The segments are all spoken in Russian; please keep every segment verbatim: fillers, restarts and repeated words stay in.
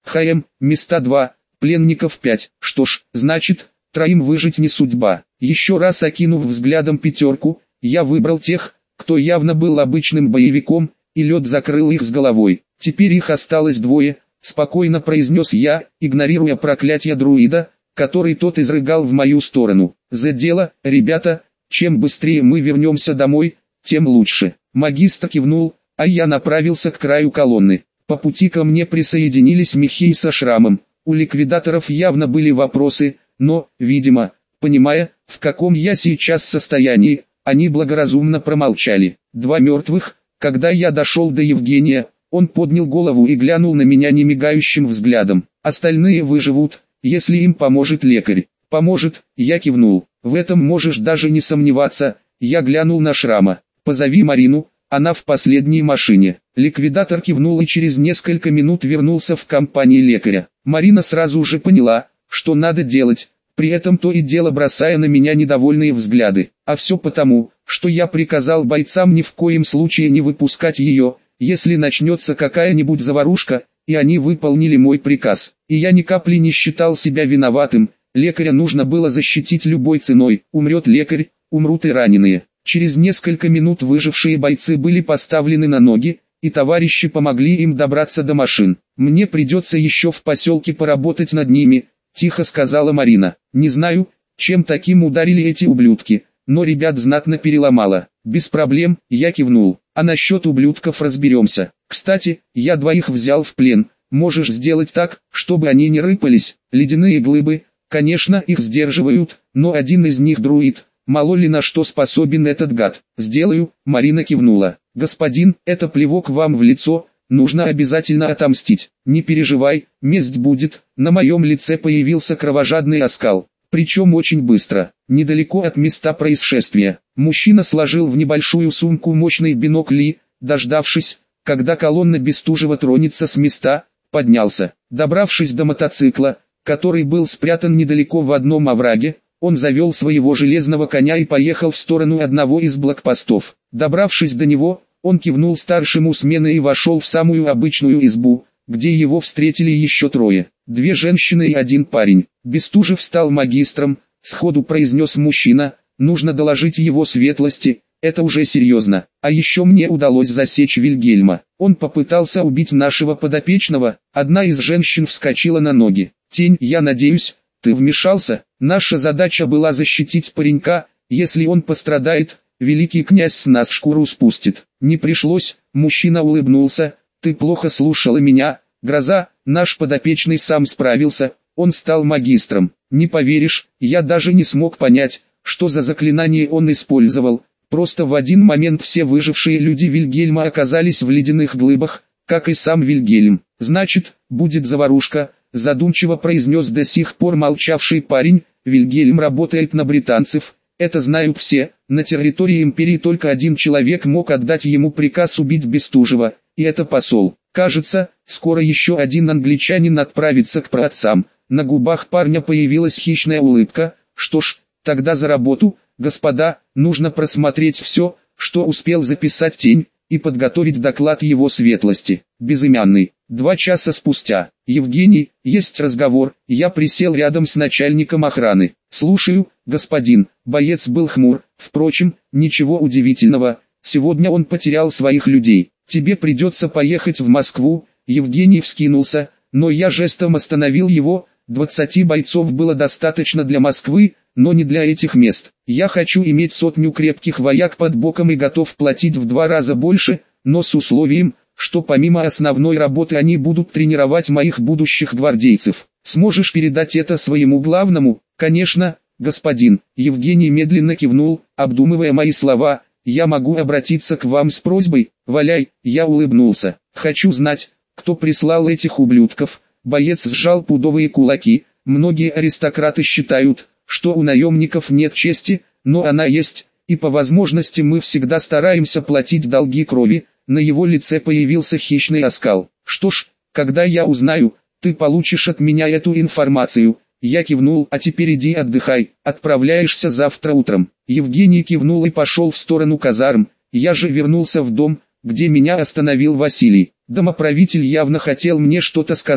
ХМ, места два, пленников пять. Что ж, значит, троим выжить не судьба. Еще раз окинув взглядом пятерку, я выбрал тех, кто явно был обычным боевиком, и лед закрыл их с головой. Теперь их осталось двое, спокойно произнес я, игнорируя проклятие друида, который тот изрыгал в мою сторону. За дело, ребята, чем быстрее мы вернемся домой, тем лучше. Магистр кивнул, а я направился к краю колонны. По пути ко мне присоединились Михей со Шрамом. У ликвидаторов явно были вопросы, но, видимо, понимая, в каком я сейчас состоянии, они благоразумно промолчали. Два мертвых. Когда я дошел до Евгения, он поднял голову и глянул на меня немигающим взглядом. Остальные выживут, если им поможет лекарь. Поможет, я кивнул. В этом можешь даже не сомневаться. Я глянул на Шрама. Позови Марину, она в последней машине. Ликвидатор кивнул и через несколько минут вернулся в компании лекаря. Марина сразу же поняла, что надо делать, при этом то и дело бросая на меня недовольные взгляды. А все потому, что я приказал бойцам ни в коем случае не выпускать ее, если начнется какая-нибудь заварушка, и они выполнили мой приказ. И я ни капли не считал себя виноватым, лекаря нужно было защитить любой ценой. Умрет лекарь, умрут и раненые. Через несколько минут выжившие бойцы были поставлены на ноги, и товарищи помогли им добраться до машин. «Мне придется еще в поселке поработать над ними», — тихо сказала Марина. «Не знаю, чем таким ударили эти ублюдки, но ребят знатно переломало». «Без проблем», — я кивнул. «А насчет ублюдков разберемся. Кстати, я двоих взял в плен. Можешь сделать так, чтобы они не рыпались. Ледяные глыбы, конечно, их сдерживают, но один из них друид. Мало ли на что способен этот гад». «Сделаю», — Марина кивнула. «Господин, это плевок вам в лицо, нужно обязательно отомстить. Не переживай, месть будет». На моем лице появился кровожадный оскал, причем очень быстро. Недалеко от места происшествия, мужчина сложил в небольшую сумку мощный бинокль и, дождавшись, когда колонна Бестужева тронется с места, поднялся. Добравшись до мотоцикла, который был спрятан недалеко в одном овраге, он завел своего железного коня и поехал в сторону одного из блокпостов. Добравшись до него, он кивнул старшему смены и вошел в самую обычную избу, где его встретили еще трое. Две женщины и один парень. Бестужев стал магистром, сходу произнес мужчина, нужно доложить его светлости, это уже серьезно. А еще мне удалось засечь Вильгельма. Он попытался убить нашего подопечного, одна из женщин вскочила на ноги. «Тень, я надеюсь, ты вмешался? Наша задача была защитить паренька, если он пострадает, великий князь с нас шкуру спустит». «Не пришлось», мужчина улыбнулся, «ты плохо слушала меня, Гроза, наш подопечный сам справился, он стал магистром. Не поверишь, я даже не смог понять, что за заклинание он использовал, просто в один момент все выжившие люди Вильгельма оказались в ледяных глыбах, как и сам Вильгельм. Значит, будет заварушка», задумчиво произнес до сих пор молчавший парень. «Вильгельм работает на британцев, это знают все, на территории империи только один человек мог отдать ему приказ убить Бестужева, и это посол. Кажется, скоро еще один англичанин отправится к праотцам». На губах парня появилась хищная улыбка. «Что ж, тогда за работу, господа, нужно просмотреть все, что успел записать Тень, и подготовить доклад его светлости». Безымянный. Два часа спустя. «Евгений, есть разговор». Я присел рядом с начальником охраны. «Слушаю, господин». Боец был хмур, впрочем, ничего удивительного, сегодня он потерял своих людей. «Тебе придется поехать в Москву». Евгений вскинулся, но я жестом остановил его. Двадцати бойцов было достаточно для Москвы, но не для этих мест. Я хочу иметь сотню крепких вояк под боком и готов платить в два раза больше, но с условием, что помимо основной работы они будут тренировать моих будущих гвардейцев. Сможешь передать это своему главному? Конечно, господин. Евгений медленно кивнул, обдумывая мои слова. Я могу обратиться к вам с просьбой? Валяй. Я улыбнулся. Хочу знать, кто прислал этих ублюдков. Боец сжал пудовые кулаки. Многие аристократы считают, что у наемников нет чести, но она есть, и по возможности мы всегда стараемся платить долги крови. На его лице появился хищный оскал. «Что ж, когда я узнаю, ты получишь от меня эту информацию». Я кивнул. «А теперь иди отдыхай, отправляешься завтра утром». Евгений кивнул и пошел в сторону казарм. Я же вернулся в дом, где меня остановил Василий. Домоправитель явно хотел мне что-то сказать,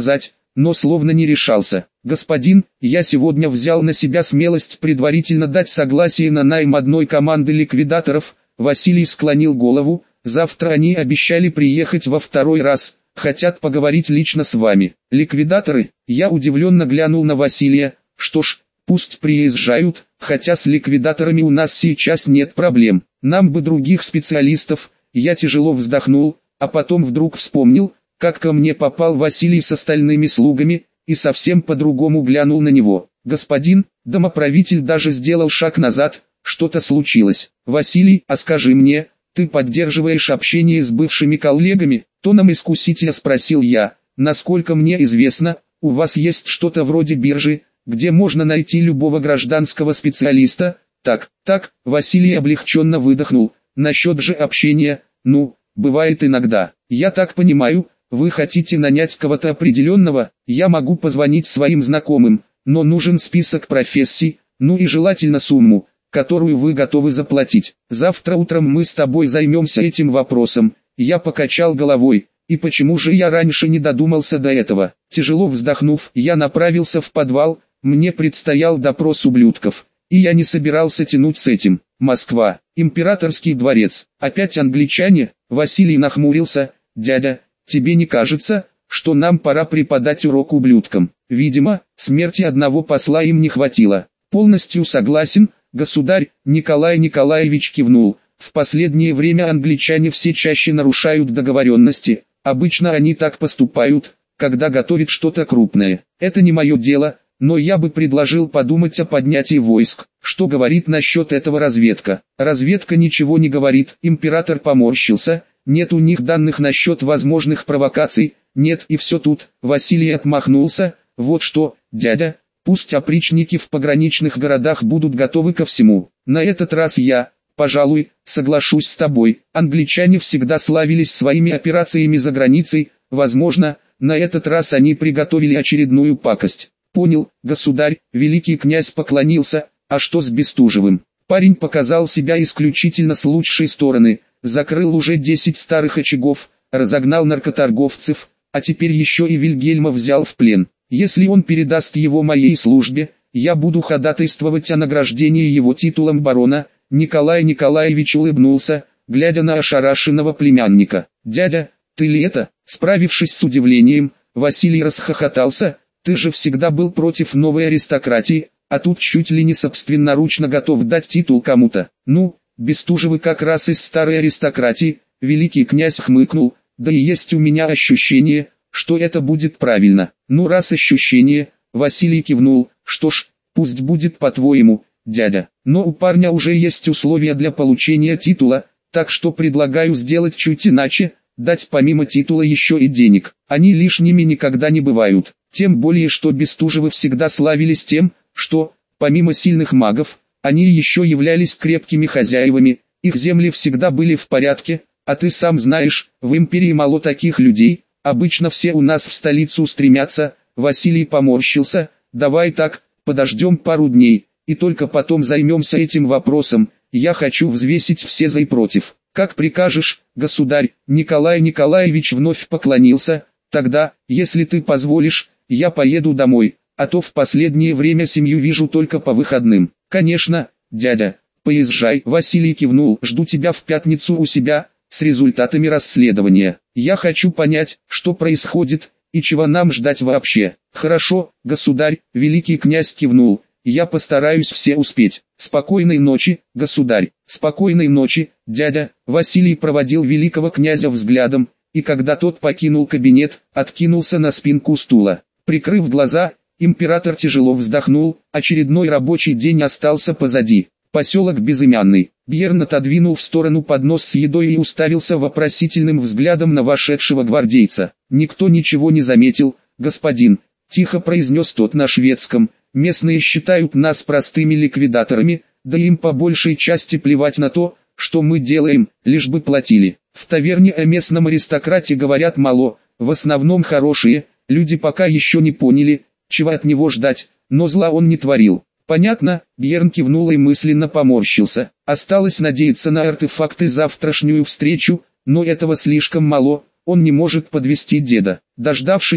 но словно не решался. «Господин, я сегодня взял на себя смелость предварительно дать согласие на найм одной команды ликвидаторов». Василий склонил голову. «Завтра они обещали приехать во второй раз, хотят поговорить лично с вами». «Ликвидаторы?» Я удивленно глянул на Василия. «Что ж, пусть приезжают, хотя с ликвидаторами у нас сейчас нет проблем. Нам бы других специалистов». Я тяжело вздохнул, а потом вдруг вспомнил, как ко мне попал Василий с остальными слугами, и совсем по-другому глянул на него. «Господин», домоправитель даже сделал шаг назад. «Что-то случилось. Василий, а скажи мне, ты поддерживаешь общение с бывшими коллегами?» Тоном искусителя спросил я. «Насколько мне известно, у вас есть что-то вроде биржи, где можно найти любого гражданского специалиста». «Так, так», Василий облегченно выдохнул. «Насчет же общения, ну, бывает иногда. Я так понимаю, вы хотите нанять кого-то определенного? Я могу позвонить своим знакомым, но нужен список профессий, ну и желательно сумму, которую вы готовы заплатить. Завтра утром мы с тобой займемся этим вопросом». Я покачал головой. И почему же я раньше не додумался до этого? Тяжело вздохнув, я направился в подвал. Мне предстоял допрос ублюдков, и я не собирался тянуть с этим. Москва, императорский дворец. Опять англичане? Василий нахмурился. «Дядя, тебе не кажется, что нам пора преподать урок ублюдкам?» Видимо, смерти одного посла им не хватило. «Полностью согласен, государь», Николай Николаевич кивнул. «В последнее время англичане все чаще нарушают договоренности. Обычно они так поступают, когда готовят что-то крупное. Это не мое дело, но я бы предложил подумать о поднятии войск». «Что говорит насчет этого разведка?» «Разведка ничего не говорит», император поморщился. «Нет у них данных насчет возможных провокаций». «Нет, и все тут». Василий отмахнулся. «Вот что, дядя, пусть опричники в пограничных городах будут готовы ко всему. На этот раз я, пожалуй, соглашусь с тобой. Англичане всегда славились своими операциями за границей. Возможно, на этот раз они приготовили очередную пакость». «Понял, государь», великий князь поклонился. «А что с Бестужевым?» Парень показал себя исключительно с лучшей стороны. Закрыл уже десять старых очагов, разогнал наркоторговцев, а теперь еще и Вильгельма взял в плен. Если он передаст его моей службе, я буду ходатайствовать о награждении его титулом барона». Николай Николаевич улыбнулся, глядя на ошарашенного племянника. «Дядя, ты ли это?» Справившись с удивлением, Василий расхохотался. «Ты же всегда был против новой аристократии, а тут чуть ли не собственноручно готов дать титул кому-то». «Ну, Бестужевы как раз из старой аристократии», великий князь хмыкнул. «Да и есть у меня ощущение, что это будет правильно». «Ну раз ощущение», Василий кивнул. «Что ж, пусть будет по-твоему, дядя. Но у парня уже есть условия для получения титула, так что предлагаю сделать чуть иначе, дать помимо титула еще и денег. Они лишними никогда не бывают. Тем более, что Бестужевы всегда славились тем, что, помимо сильных магов, они еще являлись крепкими хозяевами, их земли всегда были в порядке, а ты сам знаешь, в империи мало таких людей, обычно все у нас в столицу стремятся». Василий поморщился. «Давай так, подождем пару дней, и только потом займемся этим вопросом. Я хочу взвесить все за и против». «Как прикажешь, государь». Николай Николаевич вновь поклонился. «Тогда, если ты позволишь, я поеду домой, а то в последнее время семью вижу только по выходным». «Конечно, дядя, поезжай». Василий кивнул. «Жду тебя в пятницу у себя, с результатами расследования. Я хочу понять, что происходит, и чего нам ждать вообще». «Хорошо, государь», великий князь кивнул. «Я постараюсь все успеть. Спокойной ночи, государь». «Спокойной ночи, дядя». Василий проводил великого князя взглядом, и когда тот покинул кабинет, откинулся на спинку стула. Прикрыв глаза, император тяжело вздохнул. Очередной рабочий день остался позади. Поселок Безымянный. Бьерн отодвинул в сторону поднос с едой и уставился вопросительным взглядом на вошедшего гвардейца. «Никто ничего не заметил, господин», — тихо произнес тот на шведском. «Местные считают нас простыми ликвидаторами, да им по большей части плевать на то, что мы делаем, лишь бы платили. В таверне о местном аристократе говорят мало, в основном хорошие, люди пока еще не поняли, чего от него ждать, но зла он не творил». «Понятно», — Бьерн кивнул и мысленно поморщился. Осталось надеяться на артефакты завтрашнюю встречу, но этого слишком мало, он не может подвести деда. Дождавшись,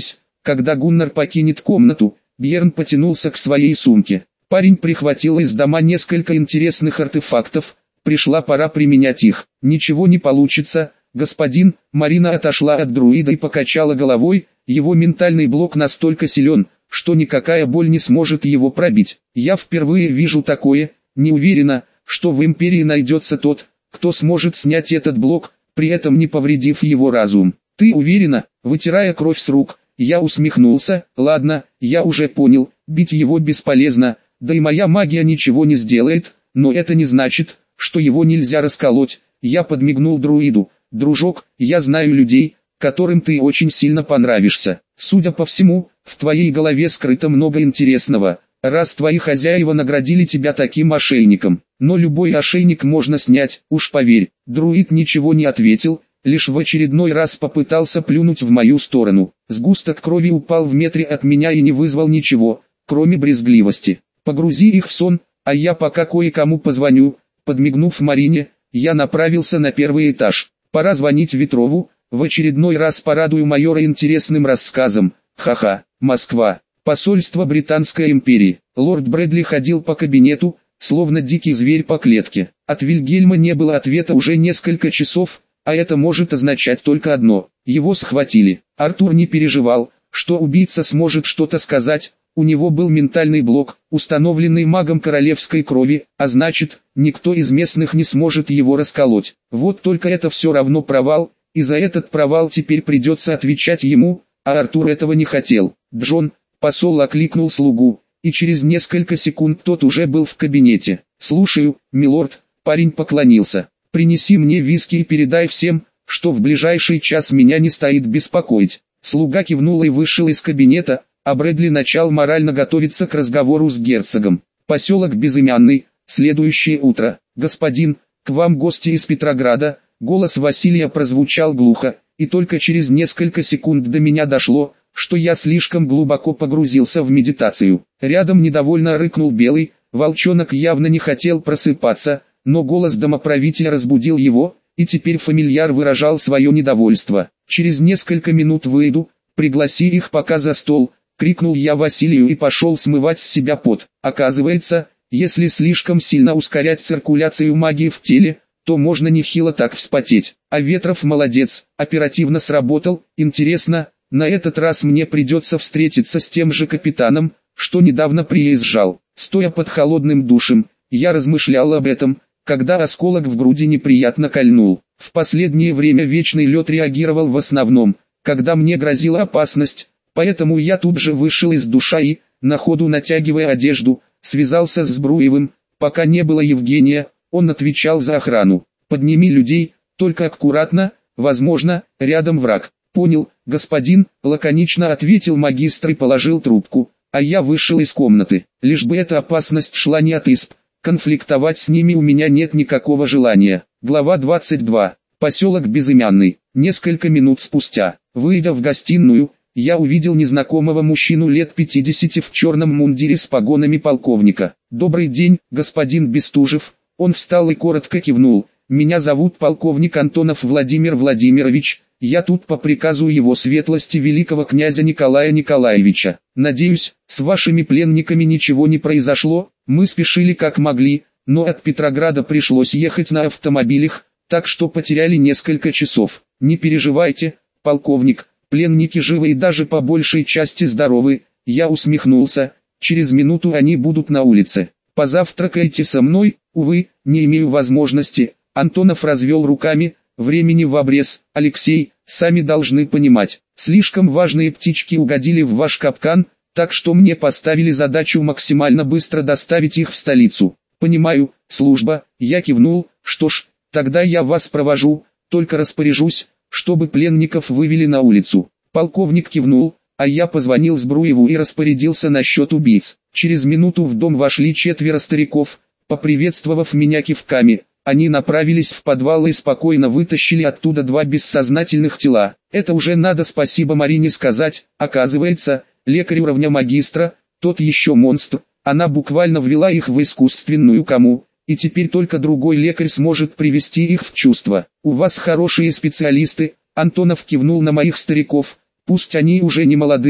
Когда Гуннар покинет комнату, Бьерн потянулся к своей сумке. Парень прихватил из дома несколько интересных артефактов, пришла пора применять их. Ничего не получится, господин. Марина отошла от друида и покачала головой, его ментальный блок настолько силен, что никакая боль не сможет его пробить. Я впервые вижу такое, не уверена, что в Империи найдется тот, кто сможет снять этот блок, при этом не повредив его разум. Ты уверена? Вытирая кровь с рук, я усмехнулся. Ладно, я уже понял, бить его бесполезно, да и моя магия ничего не сделает, но это не значит, что его нельзя расколоть. Я подмигнул друиду. Дружок, я знаю людей, которым ты очень сильно понравишься. Судя по всему, в твоей голове скрыто много интересного, раз твои хозяева наградили тебя таким ошейником. Но любой ошейник можно снять, уж поверь. Друид ничего не ответил, лишь в очередной раз попытался плюнуть в мою сторону. Сгусток крови упал в метре от меня и не вызвал ничего, кроме брезгливости. Погрузи их в сон, а я пока кое-кому позвоню. Подмигнув Марине, я направился на первый этаж. Пора звонить Ветрову, в очередной раз порадую майора интересным рассказом. Ха-ха, Москва, посольство Британской империи. Лорд Брэдли ходил по кабинету, словно дикий зверь по клетке. От Вильгельма не было ответа уже несколько часов, а это может означать только одно: его схватили. Артур не переживал, что убийца сможет что-то сказать. У него был ментальный блок, установленный магом королевской крови, а значит, никто из местных не сможет его расколоть. Вот только это все равно провал, и за этот провал теперь придется отвечать ему, а Артур этого не хотел. Джон, посол окликнул слугу, и через несколько секунд тот уже был в кабинете. «Слушаю, милорд», парень поклонился. «Принеси мне виски и передай всем, что в ближайший час меня не стоит беспокоить». Слуга кивнул и вышел из кабинета, а Брэдли начал морально готовиться к разговору с герцогом. Поселок Безымянный, следующее утро. «Господин, к вам гости из Петрограда». Голос Василия прозвучал глухо, и только через несколько секунд до меня дошло, что я слишком глубоко погрузился в медитацию. Рядом недовольно рыкнул Белый, волчонок явно не хотел просыпаться, но голос домоправителя разбудил его, и теперь фамильяр выражал свое недовольство. «Через несколько минут выйду, пригласи их пока за стол», — крикнул я Василию и пошел смывать с себя пот. Оказывается, если слишком сильно ускорять циркуляцию магии в теле, то можно нехило так вспотеть. А Ветров молодец, оперативно сработал. Интересно, на этот раз мне придется встретиться с тем же капитаном, что недавно приезжал. Стоя под холодным душем, я размышлял об этом, когда осколок в груди неприятно кольнул. В последнее время Вечный Лед реагировал в основном, когда мне грозила опасность, поэтому я тут же вышел из душа и, на ходу натягивая одежду, связался с Збруевым. Пока не было Евгения, он отвечал за охрану. «Подними людей, только аккуратно, возможно, рядом враг». «Понял, господин», — лаконично ответил магистр и положил трубку, а я вышел из комнаты. Лишь бы эта опасность шла не от исп, конфликтовать с ними у меня нет никакого желания. Глава двадцать два. Поселок Безымянный. Несколько минут спустя, выйдя в гостиную, я увидел незнакомого мужчину лет пятидесяти в черном мундире с погонами полковника. «Добрый день, господин Бестужев». Он встал и коротко кивнул. «Меня зовут полковник Антонов Владимир Владимирович, я тут по приказу его светлости великого князя Николая Николаевича. Надеюсь, с вашими пленниками ничего не произошло, мы спешили как могли, но от Петрограда пришлось ехать на автомобилях, так что потеряли несколько часов. Не переживайте, полковник, пленники живы и даже по большей части здоровы». Я усмехнулся. «Через минуту они будут на улице. Позавтракайте со мной». «Увы, не имею возможности». Антонов развел руками. «Времени в обрез, Алексей, сами должны понимать. Слишком важные птички угодили в ваш капкан, так что мне поставили задачу максимально быстро доставить их в столицу». «Понимаю, служба», я кивнул. «Что ж, тогда я вас провожу, только распоряжусь, чтобы пленников вывели на улицу». Полковник кивнул, а я позвонил Збруеву и распорядился насчет убийц. Через минуту в дом вошли четверо стариков. Поприветствовав меня кивками, они направились в подвал и спокойно вытащили оттуда два бессознательных тела. Это уже надо спасибо Марине сказать. Оказывается, лекарь уровня магистра, тот еще монстр, она буквально ввела их в искусственную кому, и теперь только другой лекарь сможет привести их в чувство. «У вас хорошие специалисты», Антонов кивнул на моих стариков, «пусть они уже не молодые,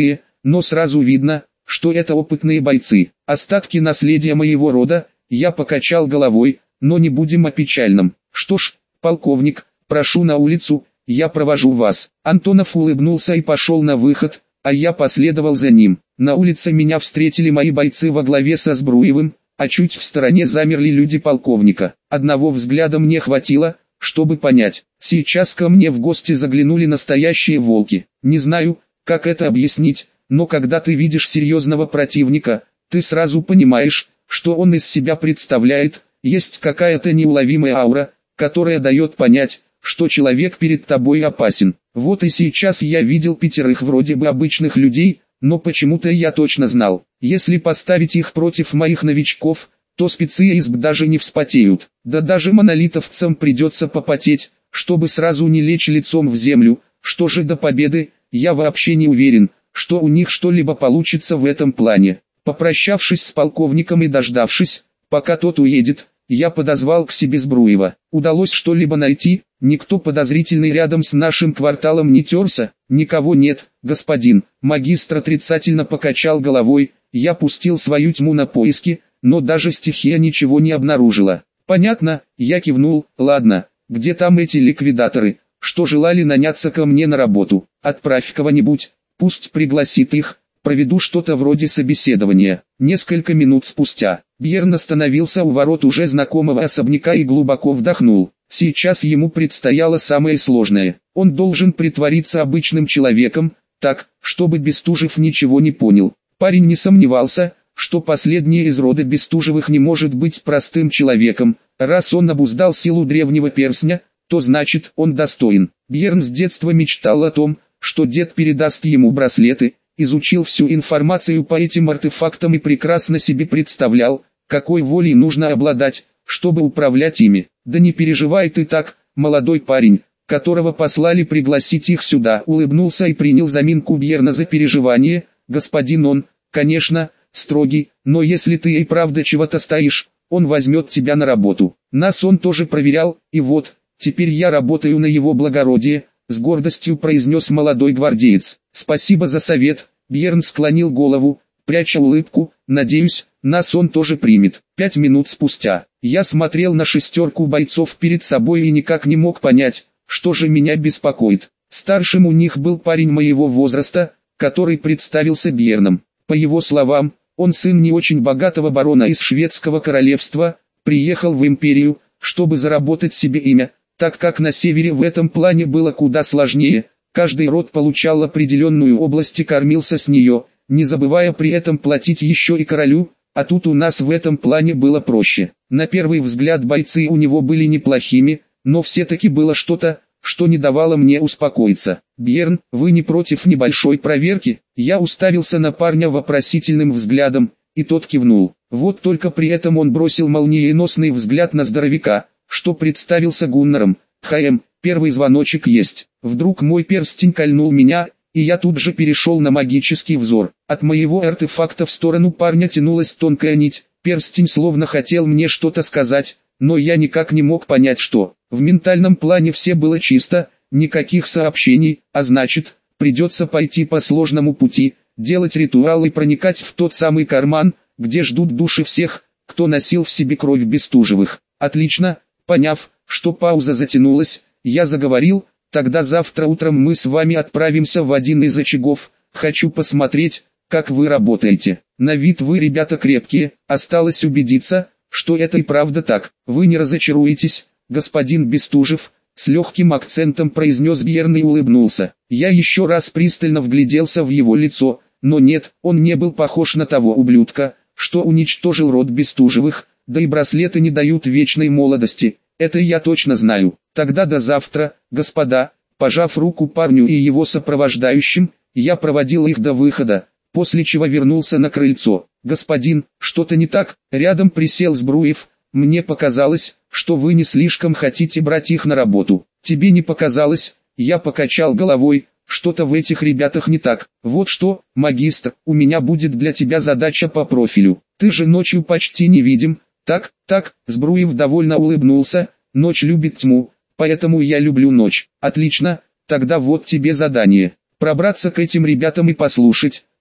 но сразу видно, что это опытные бойцы. Остатки наследия моего рода, я покачал головой, но не будем о печальном. Что ж, полковник, прошу на улицу, я провожу вас. Антонов улыбнулся и пошел на выход, а я последовал за ним. На улице меня встретили мои бойцы во главе со Збруевым, а чуть в стороне замерли люди полковника. Одного взгляда мне хватило, чтобы понять, сейчас ко мне в гости заглянули настоящие волки. Не знаю, как это объяснить, но когда ты видишь серьезного противника, ты сразу понимаешь, что он из себя представляет. Есть какая-то неуловимая аура, которая дает понять, что человек перед тобой опасен. Вот и сейчас я видел пятерых вроде бы обычных людей, но почему-то я точно знал, если поставить их против моих новичков, то спецы из Б даже не вспотеют. Да даже монолитовцам придется попотеть, чтобы сразу не лечь лицом в землю. Что же до победы, я вообще не уверен, что у них что-либо получится в этом плане. Попрощавшись с полковником и дождавшись, пока тот уедет, я подозвал к себе Збруева. Удалось что-либо найти? Никто подозрительный рядом с нашим кварталом не терся? Никого нет, господин. Магистр отрицательно покачал головой. Я пустил свою тьму на поиски, но даже стихия ничего не обнаружила. Понятно, я кивнул. Ладно, где там эти ликвидаторы, что желали наняться ко мне на работу? Отправь кого-нибудь, пусть пригласит их. Проведу что-то вроде собеседования. Несколько минут спустя, Бьерн остановился у ворот уже знакомого особняка и глубоко вдохнул. Сейчас ему предстояло самое сложное. Он должен притвориться обычным человеком, так, чтобы Бестужев ничего не понял. Парень не сомневался, что последний из рода Бестужевых не может быть простым человеком. Раз он обуздал силу древнего перстня, то значит он достоин. Бьерн с детства мечтал о том, что дед передаст ему браслеты, изучил всю информацию по этим артефактам и прекрасно себе представлял, какой волей нужно обладать, чтобы управлять ими. Да не переживай ты так, молодой парень, которого послали пригласить их сюда, улыбнулся и принял заминку Бьерна за переживание. Господин он, конечно, строгий, но если ты и правда чего-то стоишь, он возьмет тебя на работу. Нас он тоже проверял, и вот, теперь я работаю на его благородие, с гордостью произнес молодой гвардеец. Спасибо за совет. Бьерн склонил голову, пряча улыбку. Надеюсь, нас он тоже примет. Пять минут спустя, я смотрел на шестерку бойцов перед собой и никак не мог понять, что же меня беспокоит. Старшим у них был парень моего возраста, который представился Бьерном. По его словам, он сын не очень богатого барона из шведского королевства, приехал в империю, чтобы заработать себе имя, так как на севере в этом плане было куда сложнее. Каждый род получал определенную область и кормился с нее, не забывая при этом платить еще и королю, а тут у нас в этом плане было проще. На первый взгляд бойцы у него были неплохими, но все-таки было что-то, что не давало мне успокоиться. «Бьерн, вы не против небольшой проверки?» Я уставился на парня вопросительным взглядом, и тот кивнул. Вот только при этом он бросил молниеносный взгляд на здоровяка, что представился Гуннаром. «ХМ, первый звоночек есть». Вдруг мой перстень кольнул меня, и я тут же перешел на магический взор. От моего артефакта в сторону парня тянулась тонкая нить. Перстень словно хотел мне что-то сказать, но я никак не мог понять что. В ментальном плане все было чисто, никаких сообщений, а значит, придется пойти по сложному пути, делать ритуал и проникать в тот самый карман, где ждут души всех, кто носил в себе кровь Бестужевых. Отлично, поняв, что пауза затянулась, я заговорил: тогда завтра утром мы с вами отправимся в один из очагов, хочу посмотреть, как вы работаете. На вид вы ребята крепкие, осталось убедиться, что это и правда так. Вы не разочаруетесь, господин Бестужев, с легким акцентом произнес Бьерн и улыбнулся. Я еще раз пристально вгляделся в его лицо, но нет, он не был похож на того ублюдка, что уничтожил род Бестужевых, да и браслеты не дают вечной молодости, это я точно знаю. Тогда до завтра, господа. Пожав руку парню и его сопровождающим, я проводил их до выхода, после чего вернулся на крыльцо. Господин, что-то не так? Рядом присел Збруев. Мне показалось, что вы не слишком хотите брать их на работу. Тебе не показалось? Я покачал головой. Что-то в этих ребятах не так. Вот что, магистр, у меня будет для тебя задача по профилю. Ты же ночью почти не видим. Так, так, Збруев довольно улыбнулся. Ночь любит тьму, поэтому я люблю ночь. Отлично, тогда вот тебе задание. Пробраться к этим ребятам и послушать,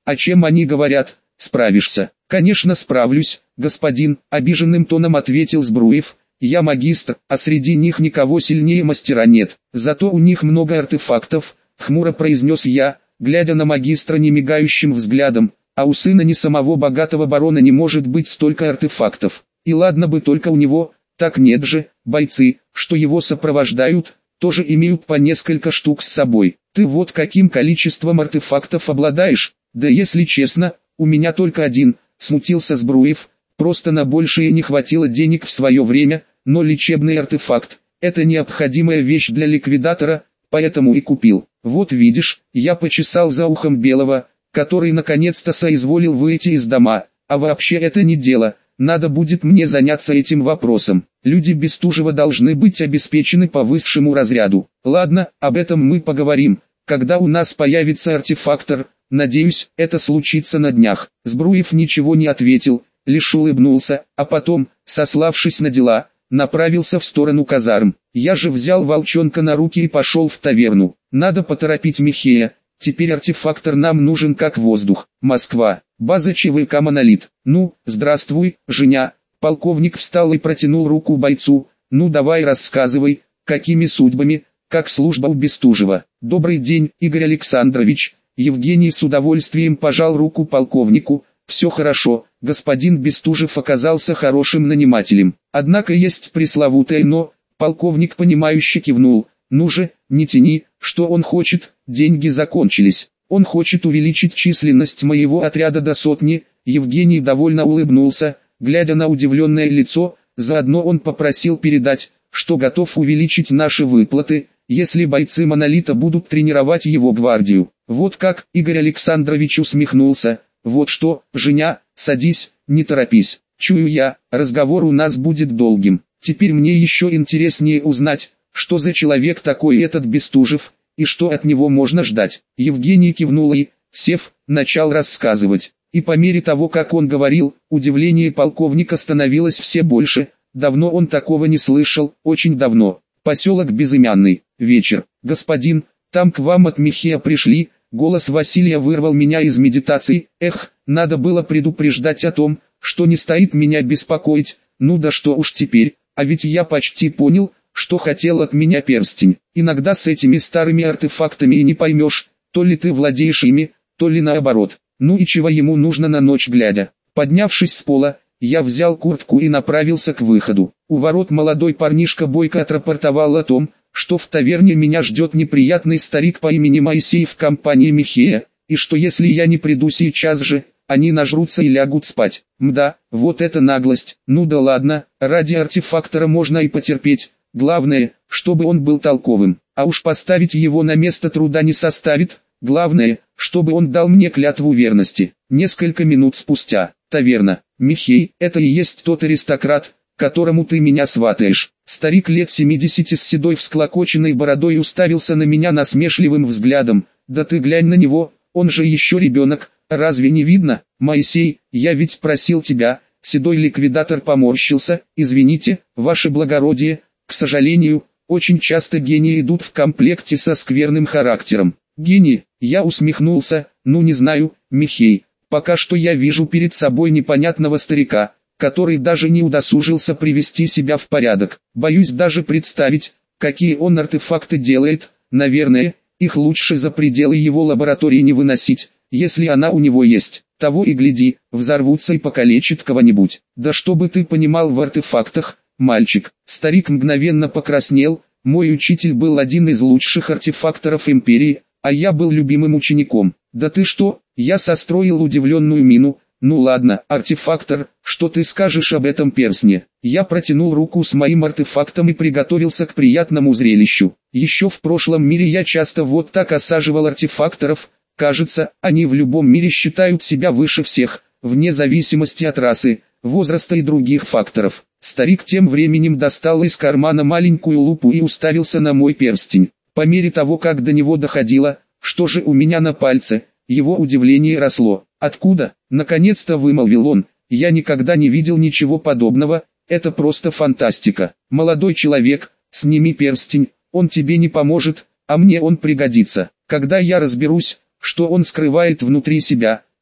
о чем они говорят, справишься. Конечно, справлюсь, господин, обиженным тоном ответил Збруев. Я магистр, а среди них никого сильнее мастера нет. Зато у них много артефактов, хмуро произнес я, глядя на магистра немигающим взглядом. А у сына не самого богатого барона не может быть столько артефактов. И ладно бы только у него, так нет же, бойцы, что его сопровождают, тоже имеют по несколько штук с собой. Ты вот каким количеством артефактов обладаешь? Да если честно, у меня только один, смутился Збруев, просто на большее не хватило денег в свое время, но лечебный артефакт – это необходимая вещь для ликвидатора, поэтому и купил. Вот видишь, я почесал за ухом Белого, который наконец-то соизволил выйти из дома, а вообще это не дело, надо будет мне заняться этим вопросом. Люди Бестужева должны быть обеспечены по высшему разряду. Ладно, об этом мы поговорим, когда у нас появится артефактор, надеюсь, это случится на днях. Збруев ничего не ответил, лишь улыбнулся, а потом, сославшись на дела, направился в сторону казарм. Я же взял волчонка на руки и пошел в таверну. Надо поторопить Михея, теперь артефактор нам нужен как воздух. Москва, база ЧВК «Монолит». Ну, здравствуй, Женя. Полковник встал и протянул руку бойцу. Ну давай рассказывай, какими судьбами, как служба у Бестужева. Добрый день, Игорь Александрович. Евгений с удовольствием пожал руку полковнику. Все хорошо, господин Бестужев оказался хорошим нанимателем. Однако есть пресловутое «но», полковник понимающе кивнул. Ну же, не тяни, что он хочет, деньги закончились. Он хочет увеличить численность моего отряда до сотни. Евгений довольно улыбнулся, глядя на удивленное лицо, заодно он попросил передать, что готов увеличить наши выплаты, если бойцы «Монолита» будут тренировать его гвардию. Вот как, Игорь Александрович усмехнулся. Вот что, Женя, садись, не торопись. Чую я, разговор у нас будет долгим. Теперь мне еще интереснее узнать, что за человек такой этот Бестужев, и что от него можно ждать. Евгений кивнул и, сев, начал рассказывать. И по мере того, как он говорил, удивление полковника становилось все больше. Давно он такого не слышал, очень давно. Поселок Безымянный, вечер. Господин, там к вам от Михея пришли. Голос Василия вырвал меня из медитации. Эх, надо было предупреждать о том, что не стоит меня беспокоить. Ну да что уж теперь, а ведь я почти понял, что хотел от меня перстень. Иногда с этими старыми артефактами и не поймешь, то ли ты владеешь ими, то ли наоборот. Ну и чего ему нужно на ночь глядя. Поднявшись с пола, я взял куртку и направился к выходу. У ворот молодой парнишка бойко отрапортовал о том, что в таверне меня ждет неприятный старик по имени Моисей в компании Михея, и что если я не приду сейчас же, они нажрутся и лягут спать. Мда, вот это наглость. Ну да ладно, ради артефактора можно и потерпеть, главное, чтобы он был толковым, а уж поставить его на место труда не составит, главное, чтобы он дал мне клятву верности. Несколько минут спустя, таверна. Михей, это и есть тот аристократ, которому ты меня сватаешь. Старик лет семидесяти с седой всклокоченной бородой уставился на меня насмешливым взглядом. Да ты глянь на него, он же еще ребенок, разве не видно? Моисей, я ведь просил тебя. Седой ликвидатор поморщился. Извините, ваше благородие, к сожалению, очень часто гении идут в комплекте со скверным характером. Гений, я усмехнулся, ну не знаю, Михей, пока что я вижу перед собой непонятного старика, который даже не удосужился привести себя в порядок. Боюсь даже представить, какие он артефакты делает. Наверное, их лучше за пределы его лаборатории не выносить, если она у него есть. Того и гляди, взорвутся и покалечит кого-нибудь. Да чтобы ты понимал в артефактах, мальчик. Старик мгновенно покраснел. Мой учитель был один из лучших артефакторов империи, а я был любимым учеником. Да ты что? Я состроил удивленную мину. Ну ладно, артефактор, что ты скажешь об этом перстне? Я протянул руку с моим артефактом и приготовился к приятному зрелищу. Еще в прошлом мире я часто вот так осаживал артефакторов. Кажется, они в любом мире считают себя выше всех, вне зависимости от расы, возраста и других факторов. Старик тем временем достал из кармана маленькую лупу и уставился на мой перстень. По мере того, как до него доходило, что же у меня на пальце, его удивление росло. «Откуда?» – наконец-то вымолвил он. «Я никогда не видел ничего подобного, это просто фантастика. Молодой человек, сними перстень, он тебе не поможет, а мне он пригодится. Когда я разберусь, что он скрывает внутри себя,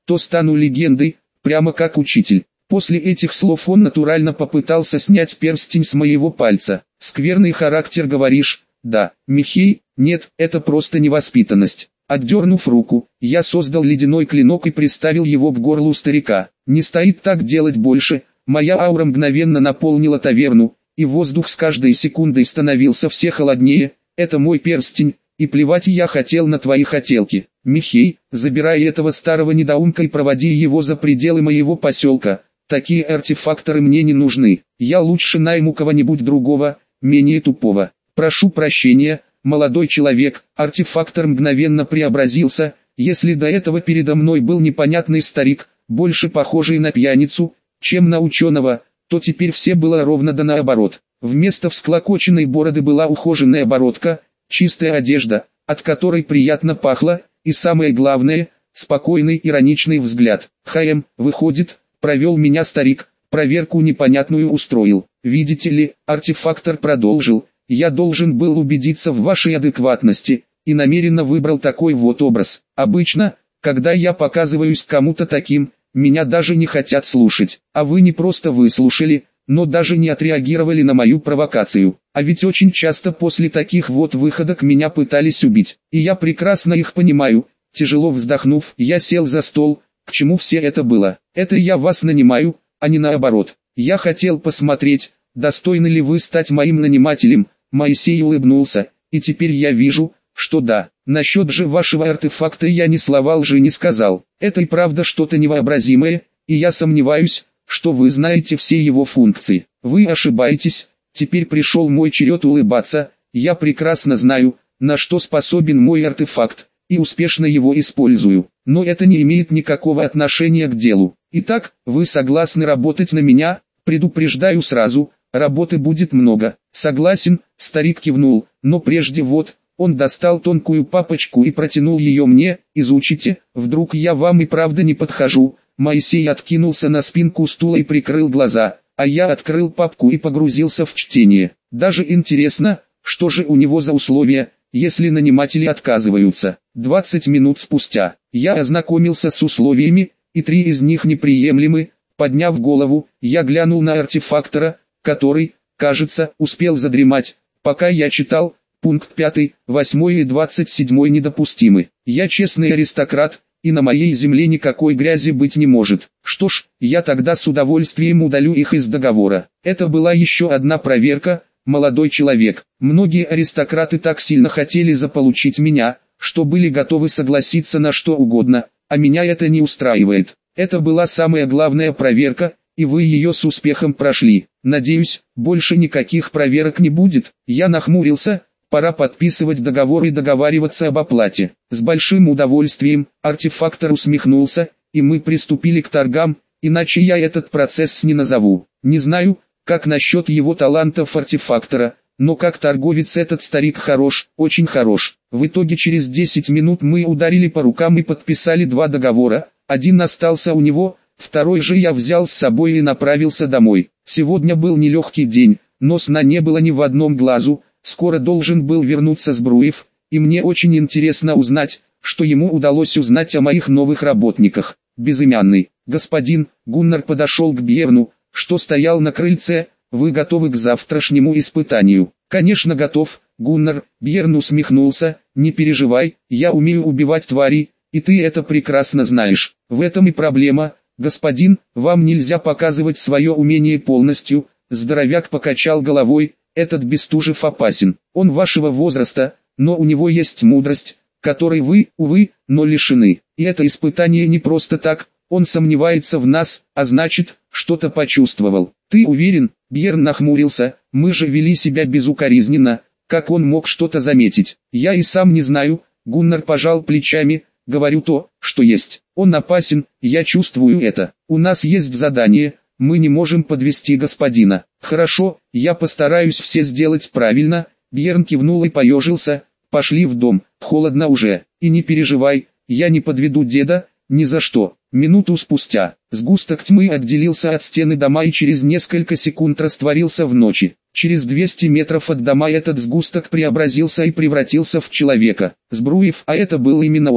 то стану легендой, прямо как учитель. После этих слов он натурально попытался снять перстень с моего пальца. Скверный характер, говоришь? Да, Михей, нет, это просто невоспитанность. Отдернув руку, я создал ледяной клинок и приставил его к горлу старика. Не стоит так делать больше. Моя аура мгновенно наполнила таверну, и воздух с каждой секундой становился все холоднее. Это мой перстень, и плевать я хотел на твои хотелки. Михей, забирай этого старого недоумка и проводи его за пределы моего поселка. Такие артефакторы мне не нужны. Я лучше найму кого-нибудь другого, менее тупого. Прошу прощения, молодой человек. Артефактор мгновенно преобразился. Если до этого передо мной был непонятный старик, больше похожий на пьяницу, чем на ученого, то теперь все было ровно да наоборот. Вместо всклокоченной бороды была ухоженная бородка, чистая одежда, от которой приятно пахло, и самое главное, спокойный ироничный взгляд. «Хаем, выходит, провел меня старик, проверку непонятную устроил. Видите ли», артефактор продолжил, «я должен был убедиться в вашей адекватности, и намеренно выбрал такой вот образ. Обычно, когда я показываюсь кому-то таким, меня даже не хотят слушать, а вы не просто выслушали, но даже не отреагировали на мою провокацию. А ведь очень часто после таких вот выходок меня пытались убить, и я прекрасно их понимаю». Тяжело вздохнув, я сел за стол. К чему все это было? Это я вас нанимаю, а не наоборот. Я хотел посмотреть, достойны ли вы стать моим нанимателем. Моисей улыбнулся, и теперь я вижу, что да. Насчет же вашего артефакта я ни слова лжи не сказал. Это и правда что-то невообразимое, и я сомневаюсь, что вы знаете все его функции. Вы ошибаетесь. Теперь пришел мой черед улыбаться. Я прекрасно знаю, на что способен мой артефакт, и успешно его использую. Но это не имеет никакого отношения к делу. Итак, вы согласны работать на меня? Предупреждаю сразу, работы будет много. Согласен, старик кивнул, но прежде вот, он достал тонкую папочку и протянул ее мне. Изучите, вдруг я вам и правда не подхожу. Моисей откинулся на спинку стула и прикрыл глаза, а я открыл папку и погрузился в чтение. Даже интересно, что же у него за условия, если наниматели отказываются. двадцать минут спустя, я ознакомился с условиями, и три из них неприемлемы. Подняв голову, я глянул на артефактора, который, кажется, успел задремать, пока я читал. Пункт пятый, восьмой и двадцать седьмой недопустимы. Я честный аристократ, и на моей земле никакой грязи быть не может. Что ж, я тогда с удовольствием удалю их из договора. Это была еще одна проверка. Молодой человек, многие аристократы так сильно хотели заполучить меня, что были готовы согласиться на что угодно, а меня это не устраивает. Это была самая главная проверка, и вы ее с успехом прошли. Надеюсь, больше никаких проверок не будет. Я нахмурился, пора подписывать договор и договариваться об оплате. С большим удовольствием, артефактор усмехнулся, и мы приступили к торгам, иначе я этот процесс не назову. Не знаю, как насчет его талантов артефактора, но как торговец этот старик хорош, очень хорош. В итоге через десять минут мы ударили по рукам и подписали два договора. Один остался у него, второй же я взял с собой и направился домой. Сегодня был нелегкий день, но сна не было ни в одном глазу. Скоро должен был вернуться Збруев, и мне очень интересно узнать, что ему удалось узнать о моих новых работниках. Безымянный господин Гуннар подошел к Бьерну, что стоял на крыльце. Вы готовы к завтрашнему испытанию? Конечно готов, Гуннар. Бьерн усмехнулся. Не переживай, я умею убивать тварей, и ты это прекрасно знаешь. В этом и проблема, господин, вам нельзя показывать свое умение полностью. Здоровяк покачал головой. Этот Бестужев опасен. Он вашего возраста, но у него есть мудрость, которой вы, увы, но лишены. И это испытание не просто так. Он сомневается в нас, а значит, что-то почувствовал. Ты уверен? Бьерн нахмурился. Мы же вели себя безукоризненно. Как он мог что-то заметить? Я и сам не знаю. Гуннар пожал плечами. Говорю то, что есть. Он опасен, я чувствую это. У нас есть задание. Мы не можем подвести господина. Хорошо, я постараюсь все сделать правильно. Бьерн кивнул и поежился. Пошли в дом. Холодно уже. И не переживай, я не подведу деда. Ни за что. Минуту спустя, сгусток тьмы отделился от стены дома и через несколько секунд растворился в ночи. Через двести метров от дома этот сгусток преобразился и превратился в человека. Збруев, а это был именно он,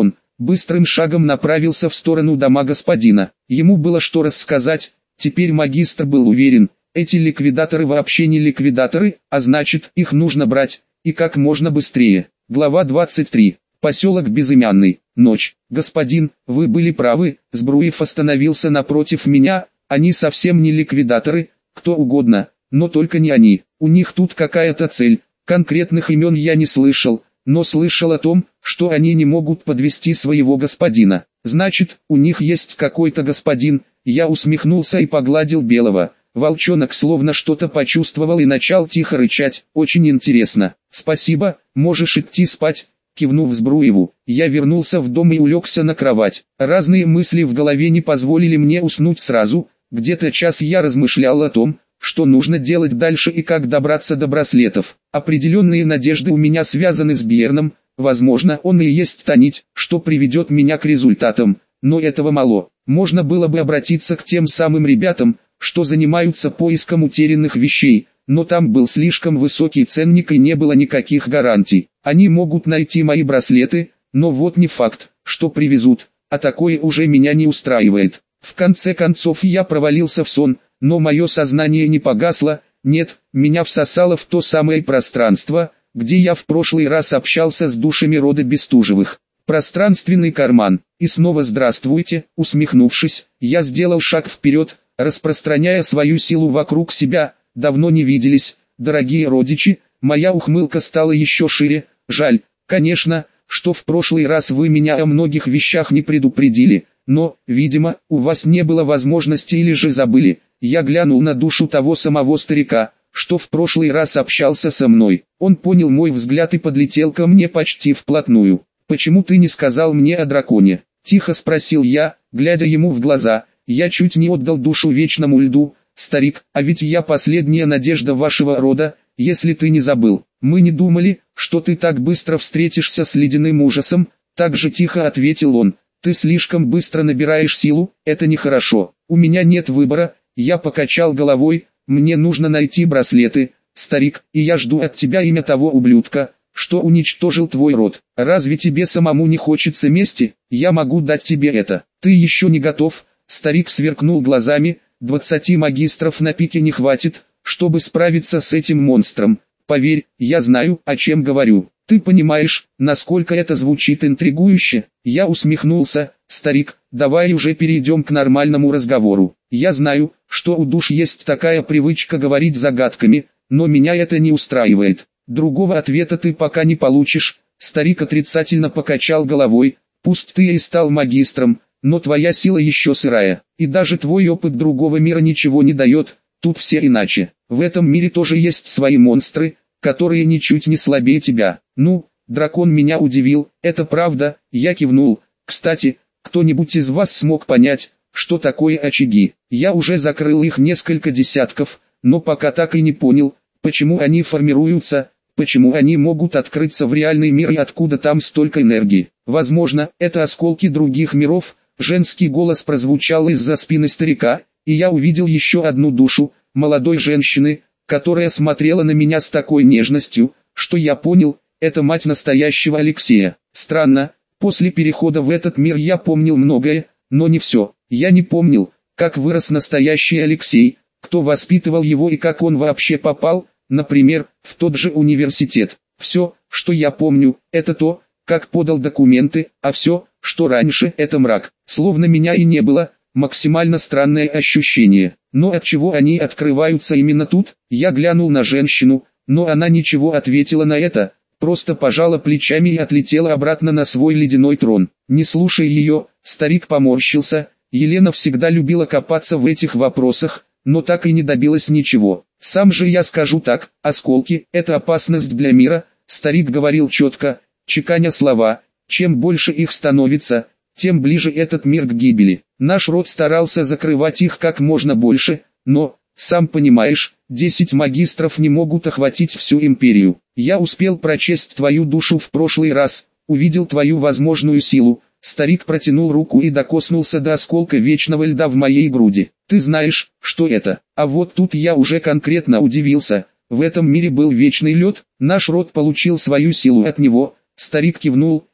быстрым шагом направился в сторону дома господина. Ему было что рассказать, теперь магистр был уверен, эти ликвидаторы вообще не ликвидаторы, а значит, их нужно брать, и как можно быстрее. Глава двадцать три. Поселок Безымянный. Ночь. Господин, вы были правы, Збруев остановился напротив меня, они совсем не ликвидаторы, кто угодно, но только не они. У них тут какая-то цель, конкретных имен я не слышал, но слышал о том, что они не могут подвести своего господина. Значит, у них есть какой-то господин. Я усмехнулся и погладил белого. Волчонок словно что-то почувствовал и начал тихо рычать. Очень интересно. Спасибо, можешь идти спать. Кивнув Збруеву, я вернулся в дом и улегся на кровать. Разные мысли в голове не позволили мне уснуть сразу. Где-то час я размышлял о том, что нужно делать дальше и как добраться до браслетов. Определенные надежды у меня связаны с Бьерном. Возможно, он и есть та нить, что приведет меня к результатам. Но этого мало. Можно было бы обратиться к тем самым ребятам, что занимаются поиском утерянных вещей, но там был слишком высокий ценник и не было никаких гарантий. Они могут найти мои браслеты, но вот не факт, что привезут, а такое уже меня не устраивает. В конце концов я провалился в сон, но мое сознание не погасло, нет, меня всосало в то самое пространство, где я в прошлый раз общался с душами рода Бестужевых. Пространственный карман. И снова здравствуйте, усмехнувшись, я сделал шаг вперед, распространяя свою силу вокруг себя. Давно не виделись, дорогие родичи. Моя ухмылка стала еще шире. Жаль, конечно, что в прошлый раз вы меня о многих вещах не предупредили, но, видимо, у вас не было возможности или же забыли. Я глянул на душу того самого старика, что в прошлый раз общался со мной. Он понял мой взгляд и подлетел ко мне почти вплотную. «Почему ты не сказал мне о драконе?» – тихо спросил я, глядя ему в глаза. «Я чуть не отдал душу вечному льду, старик, а ведь я последняя надежда вашего рода, если ты не забыл. Мы не думали, что ты так быстро встретишься с ледяным ужасом», – так же тихо ответил он. «Ты слишком быстро набираешь силу, это нехорошо. У меня нет выбора», – я покачал головой. «Мне нужно найти браслеты, старик, и я жду от тебя имя того ублюдка, что уничтожил твой род. Разве тебе самому не хочется мести? Я могу дать тебе это. Ты еще не готов?» Старик сверкнул глазами. «Двадцати магистров на пике не хватит, чтобы справиться с этим монстром. Поверь, я знаю, о чем говорю. Ты понимаешь, насколько это звучит интригующе?» Я усмехнулся. «Старик, давай уже перейдем к нормальному разговору. Я знаю, что у душ есть такая привычка говорить загадками, но меня это не устраивает. Другого ответа ты пока не получишь». Старик отрицательно покачал головой. «Пусть ты и стал магистром, но твоя сила еще сырая, и даже твой опыт другого мира ничего не дает, тут все иначе. В этом мире тоже есть свои монстры, которые ничуть не слабее тебя. Ну, дракон меня удивил, это правда», я кивнул. «Кстати, кто-нибудь из вас смог понять, что такое очаги? Я уже закрыл их несколько десятков, но пока так и не понял, почему они формируются, почему они могут открыться в реальный мир и откуда там столько энергии. Возможно, это осколки других миров». Женский голос прозвучал из-за спины старика, и я увидел еще одну душу, молодой женщины, которая смотрела на меня с такой нежностью, что я понял, это мать настоящего Алексея. Странно, после перехода в этот мир я помнил многое, но не все. Я не помнил, как вырос настоящий Алексей, кто воспитывал его и как он вообще попал, например, в тот же университет. Все, что я помню, это то, как подал документы, а все, что раньше, это мрак. Словно меня и не было, максимально странное ощущение. Но отчего они открываются именно тут? Я глянул на женщину, но она ничего ответила на это, просто пожала плечами и отлетела обратно на свой ледяной трон. Не слушая ее, старик поморщился. Елена всегда любила копаться в этих вопросах, но так и не добилась ничего. Сам же я скажу так, осколки – это опасность для мира, старик говорил четко, чеканя слова. Чем больше их становится, тем ближе этот мир к гибели. Наш род старался закрывать их как можно больше, но, сам понимаешь, десять магистров не могут охватить всю империю. Я успел прочесть твою душу в прошлый раз, увидел твою возможную силу. Старик протянул руку и докоснулся до осколка вечного льда в моей груди. Ты знаешь, что это? А вот тут я уже конкретно удивился. В этом мире был вечный лед, наш род получил свою силу от него. Старик кивнул.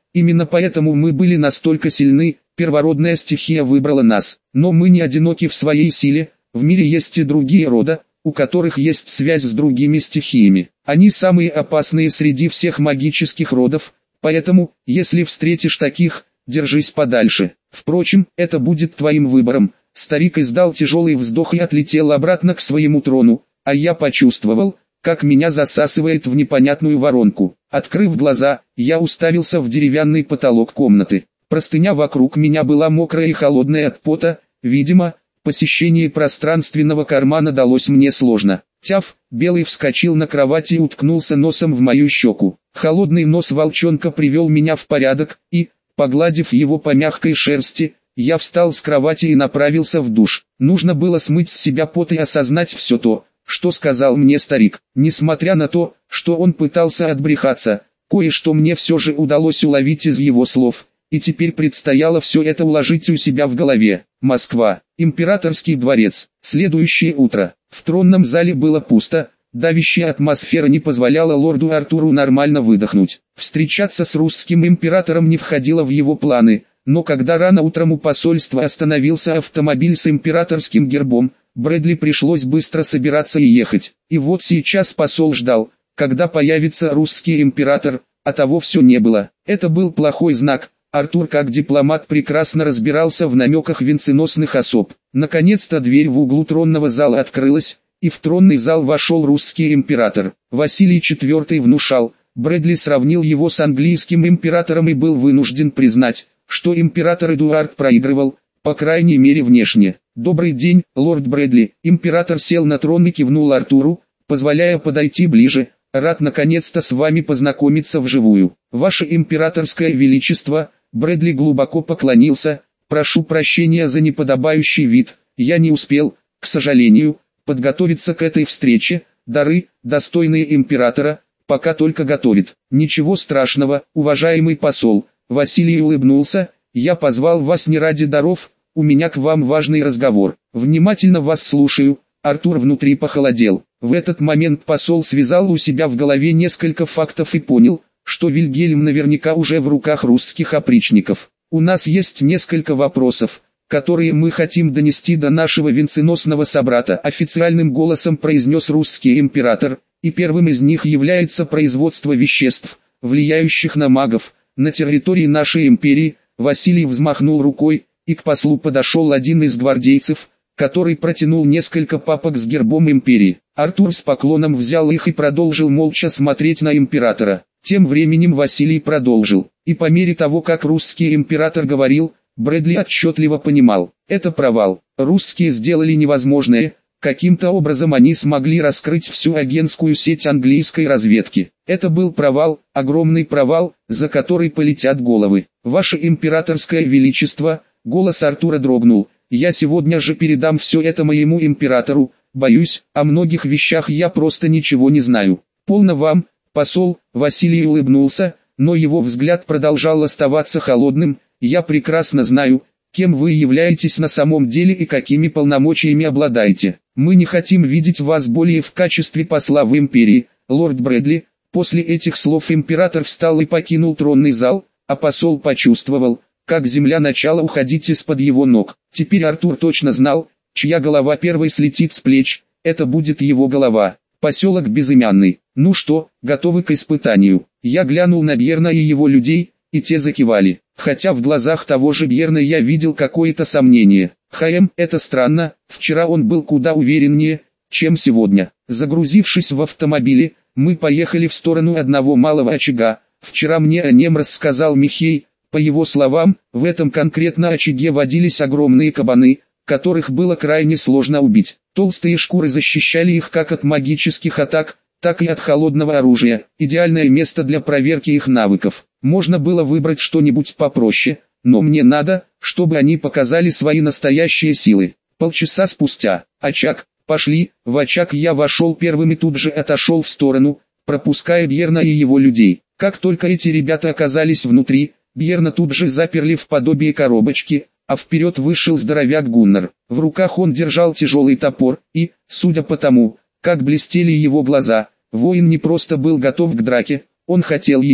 Именно поэтому мы были настолько сильны, первородная стихия выбрала нас. Но мы не одиноки в своей силе, в мире есть и другие рода, у которых есть связь с другими стихиями. Они самые опасные среди всех магических родов, поэтому, если встретишь таких, держись подальше. Впрочем, это будет твоим выбором. Старик издал тяжелый вздох и отлетел обратно к своему трону, а я почувствовал, как меня засасывает в непонятную воронку. Открыв глаза, я уставился в деревянный потолок комнаты. Простыня вокруг меня была мокрая и холодная от пота, видимо, посещение пространственного кармана далось мне сложно. Тяф, Белый вскочил на кровати и уткнулся носом в мою щеку. Холодный нос волчонка привел меня в порядок, и, погладив его по мягкой шерсти, я встал с кровати и направился в душ. Нужно было смыть с себя пот и осознать все то, что сказал мне старик. Несмотря на то, что он пытался отбрехаться, кое-что мне все же удалось уловить из его слов, и теперь предстояло все это уложить у себя в голове. Москва. Императорский дворец. Следующее утро. В тронном зале было пусто, давящая атмосфера не позволяла лорду Артуру нормально выдохнуть. Встречаться с русским императором не входило в его планы, но когда рано утром у посольства остановился автомобиль с императорским гербом, Брэдли пришлось быстро собираться и ехать. И вот сейчас посол ждал, когда появится русский император, а того все не было. Это был плохой знак. Артур как дипломат прекрасно разбирался в намеках венценосных особ. Наконец-то дверь в углу тронного зала открылась, и в тронный зал вошел русский император. Василий четвёртый внушал, Брэдли сравнил его с английским императором и был вынужден признать, что император Эдуард проигрывал, по крайней мере внешне. «Добрый день, лорд Брэдли». Император сел на трон и кивнул Артуру, позволяя подойти ближе. «Рад наконец-то с вами познакомиться вживую. Ваше императорское величество». Брэдли глубоко поклонился. «Прошу прощения за неподобающий вид, я не успел, к сожалению, подготовиться к этой встрече. Дары, достойные императора, пока только готовит». «Ничего страшного, уважаемый посол». Василий улыбнулся. «Я позвал вас не ради даров, у меня к вам важный разговор. Внимательно вас слушаю». Артур внутри похолодел. В этот момент посол связал у себя в голове несколько фактов и понял, что Вильгельм наверняка уже в руках русских опричников. «У нас есть несколько вопросов, которые мы хотим донести до нашего венценосного собрата», официальным голосом произнес русский император, и первым из них является производство веществ, влияющих на магов, на территории нашей империи. Василий взмахнул рукой, и к послу подошел один из гвардейцев, который протянул несколько папок с гербом империи. Артур с поклоном взял их и продолжил молча смотреть на императора. Тем временем Василий продолжил, и по мере того, как русский император говорил, Брэдли отчетливо понимал, это провал. Русские сделали невозможное, каким-то образом они смогли раскрыть всю агентскую сеть английской разведки. Это был провал, огромный провал, за который полетят головы. Ваше императорское величество, голос Артура дрогнул, я сегодня же передам все это моему императору, боюсь, о многих вещах я просто ничего не знаю. Полно вам, посол. Василий улыбнулся, но его взгляд продолжал оставаться холодным. Я прекрасно знаю, кем вы являетесь на самом деле и какими полномочиями обладаете. Мы не хотим видеть вас более в качестве посла в империи, лорд Брэдли. После этих слов император встал и покинул тронный зал, а посол почувствовал, как земля начала уходить из-под его ног. Теперь Артур точно знал, чья голова первой слетит с плеч, это будет его голова. Поселок Безымянный. Ну что, готовы к испытанию? Я глянул на Бьерна и его людей, и те закивали. Хотя в глазах того же Бьерна я видел какое-то сомнение. Хм, это странно, вчера он был куда увереннее, чем сегодня. Загрузившись в автомобиле, мы поехали в сторону одного малого очага. Вчера мне о нем рассказал Михей. По его словам, в этом конкретно очаге водились огромные кабаны, которых было крайне сложно убить. Толстые шкуры защищали их как от магических атак, так и от холодного оружия. Идеальное место для проверки их навыков. Можно было выбрать что-нибудь попроще, но мне надо, чтобы они показали свои настоящие силы. Полчаса спустя, очаг, пошли, в очаг я вошел первым и тут же отошел в сторону, пропуская Бьерна и его людей. Как только эти ребята оказались внутри, Бьерна тут же заперли в подобие коробочки, а вперед вышел здоровяк Гуннар. В руках он держал тяжелый топор, и, судя по тому, как блестели его глаза, воин не просто был готов к драке, он хотел ее.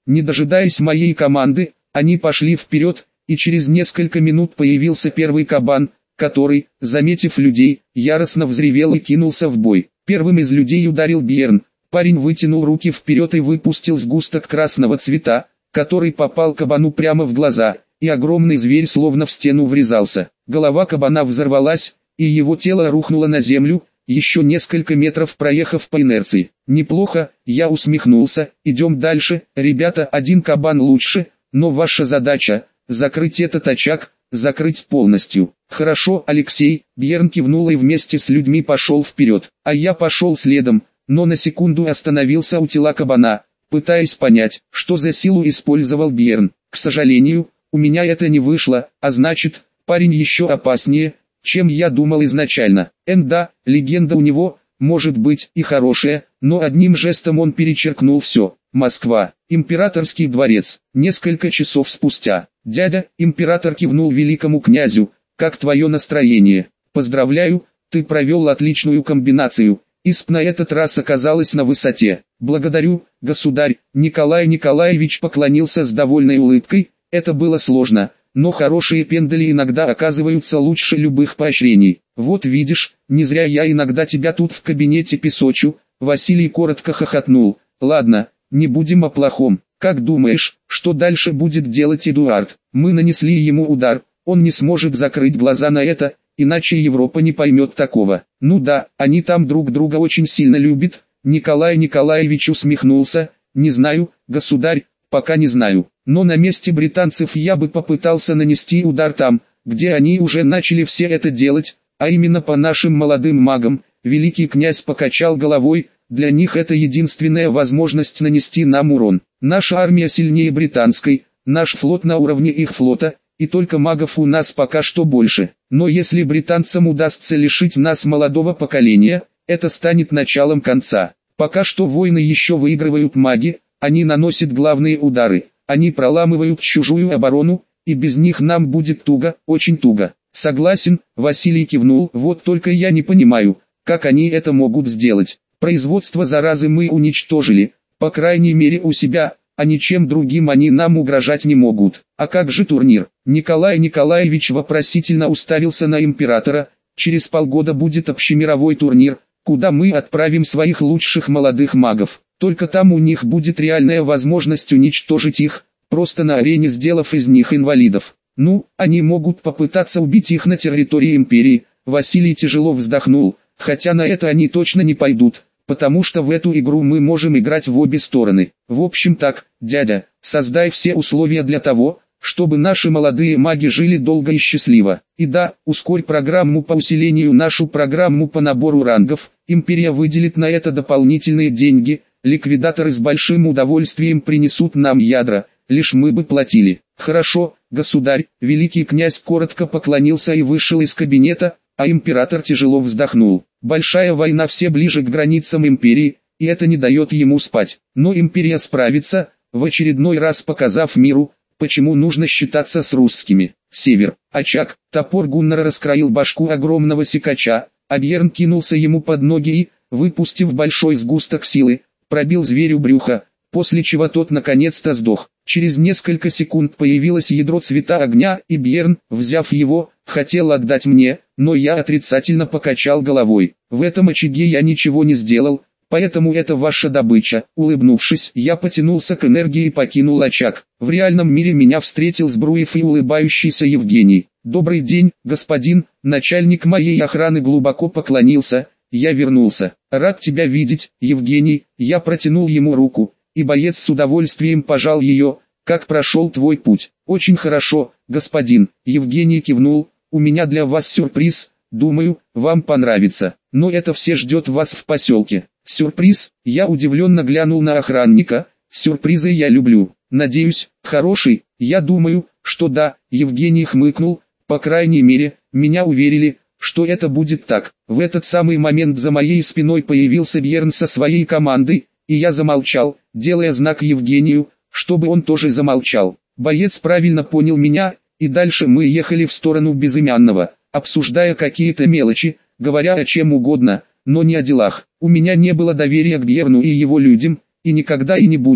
Не дожидаясь моей команды, они пошли вперед, и через несколько минут появился первый кабан, который, заметив людей, яростно взревел и кинулся в бой. Первым из людей ударил Бьерн. Парень вытянул руки вперед и выпустил сгусток красного цвета, который попал кабану прямо в глаза, и огромный зверь словно в стену врезался. Голова кабана взорвалась, и его тело рухнуло на землю, еще несколько метров проехав по инерции. Неплохо, я усмехнулся, идем дальше, ребята, один кабан лучше, но ваша задача – закрыть этот очаг, закрыть полностью. Хорошо, Алексей, Бьерн кивнул и вместе с людьми пошел вперед, а я пошел следом, но на секунду остановился у тела кабана, пытаясь понять, что за силу использовал Бьерн. К сожалению, у меня это не вышло, а значит, парень еще опаснее, чем я думал изначально. Энда, легенда у него, может быть и хорошая, но одним жестом он перечеркнул все. Москва, императорский дворец. Несколько часов спустя. Дядя, император кивнул великому князю, как твое настроение? Поздравляю, ты провел отличную комбинацию. Исп на этот раз оказалась на высоте. Благодарю, государь. Николай Николаевич поклонился с довольной улыбкой. Это было сложно, но хорошие пендали иногда оказываются лучше любых поощрений. Вот видишь, не зря я иногда тебя тут в кабинете песочу. Василий коротко хохотнул. Ладно, не будем о плохом. Как думаешь, что дальше будет делать Эдуард? Мы нанесли ему удар, он не сможет закрыть глаза на это, иначе Европа не поймет такого. Ну да, они там друг друга очень сильно любят. Николай Николаевич усмехнулся. Не знаю, государь, пока не знаю. Но на месте британцев я бы попытался нанести удар там, где они уже начали все это делать, а именно по нашим молодым магам. Великий князь покачал головой, для них это единственная возможность нанести нам урон. Наша армия сильнее британской, наш флот на уровне их флота, и только магов у нас пока что больше. Но если британцам удастся лишить нас молодого поколения, это станет началом конца. Пока что войны еще выигрывают маги, они наносят главные удары, они проламывают чужую оборону, и без них нам будет туго, очень туго. Согласен, Василий кивнул, вот только я не понимаю, как они это могут сделать. Производство заразы мы уничтожили, по крайней мере у себя, а ничем другим они нам угрожать не могут. А как же турнир? Николай Николаевич вопросительно уставился на императора. Через полгода будет общемировой турнир, куда мы отправим своих лучших молодых магов. Только там у них будет реальная возможность уничтожить их, просто на арене сделав из них инвалидов. Ну, они могут попытаться убить их на территории империи. Василий тяжело вздохнул, хотя на это они точно не пойдут, потому что в эту игру мы можем играть в обе стороны. В общем так, дядя, создай все условия для того, чтобы наши молодые маги жили долго и счастливо. И да, ускорь программу по усилению, нашу программу по набору рангов. Империя выделит на это дополнительные деньги, ликвидаторы с большим удовольствием принесут нам ядра, лишь мы бы платили. Хорошо, государь. Великий князь коротко поклонился и вышел из кабинета, а император тяжело вздохнул. Большая война, все ближе к границам империи, и это не дает ему спать. Но империя справится, в очередной раз показав миру, почему нужно считаться с русскими. Север. Очаг. Топор Гуннара раскроил башку огромного сикача, а Бьерн кинулся ему под ноги и, выпустив большой сгусток силы, пробил зверю брюхо, после чего тот наконец-то сдох. Через несколько секунд появилось ядро цвета огня, и Бьерн, взяв его, хотел отдать мне, но я отрицательно покачал головой. В этом очаге я ничего не сделал, поэтому это ваша добыча. Улыбнувшись, я потянулся к энергии и покинул очаг. В реальном мире меня встретил Збруев и улыбающийся Евгений. «Добрый день, господин», начальник моей охраны глубоко поклонился. Я вернулся. «Рад тебя видеть, Евгений». Я протянул ему руку, и боец с удовольствием пожал ее. «Как прошел твой путь?» «Очень хорошо, господин». Евгений кивнул. «У меня для вас сюрприз, думаю, вам понравится. Но это все ждет вас в поселке». «Сюрприз?» Я удивленно глянул на охранника. «Сюрпризы я люблю. Надеюсь, хороший?» «Я думаю, что да», Евгений хмыкнул. «По крайней мере, меня уверили, что это будет так». В этот самый момент за моей спиной появился Бьерн со своей командой, и я замолчал, делая знак Евгению, чтобы он тоже замолчал. Боец правильно понял меня, и дальше мы ехали в сторону Безымянного, обсуждая какие-то мелочи, говоря о чем угодно, но не о делах. У меня не было доверия к Бьерну и его людям, и никогда и не будет,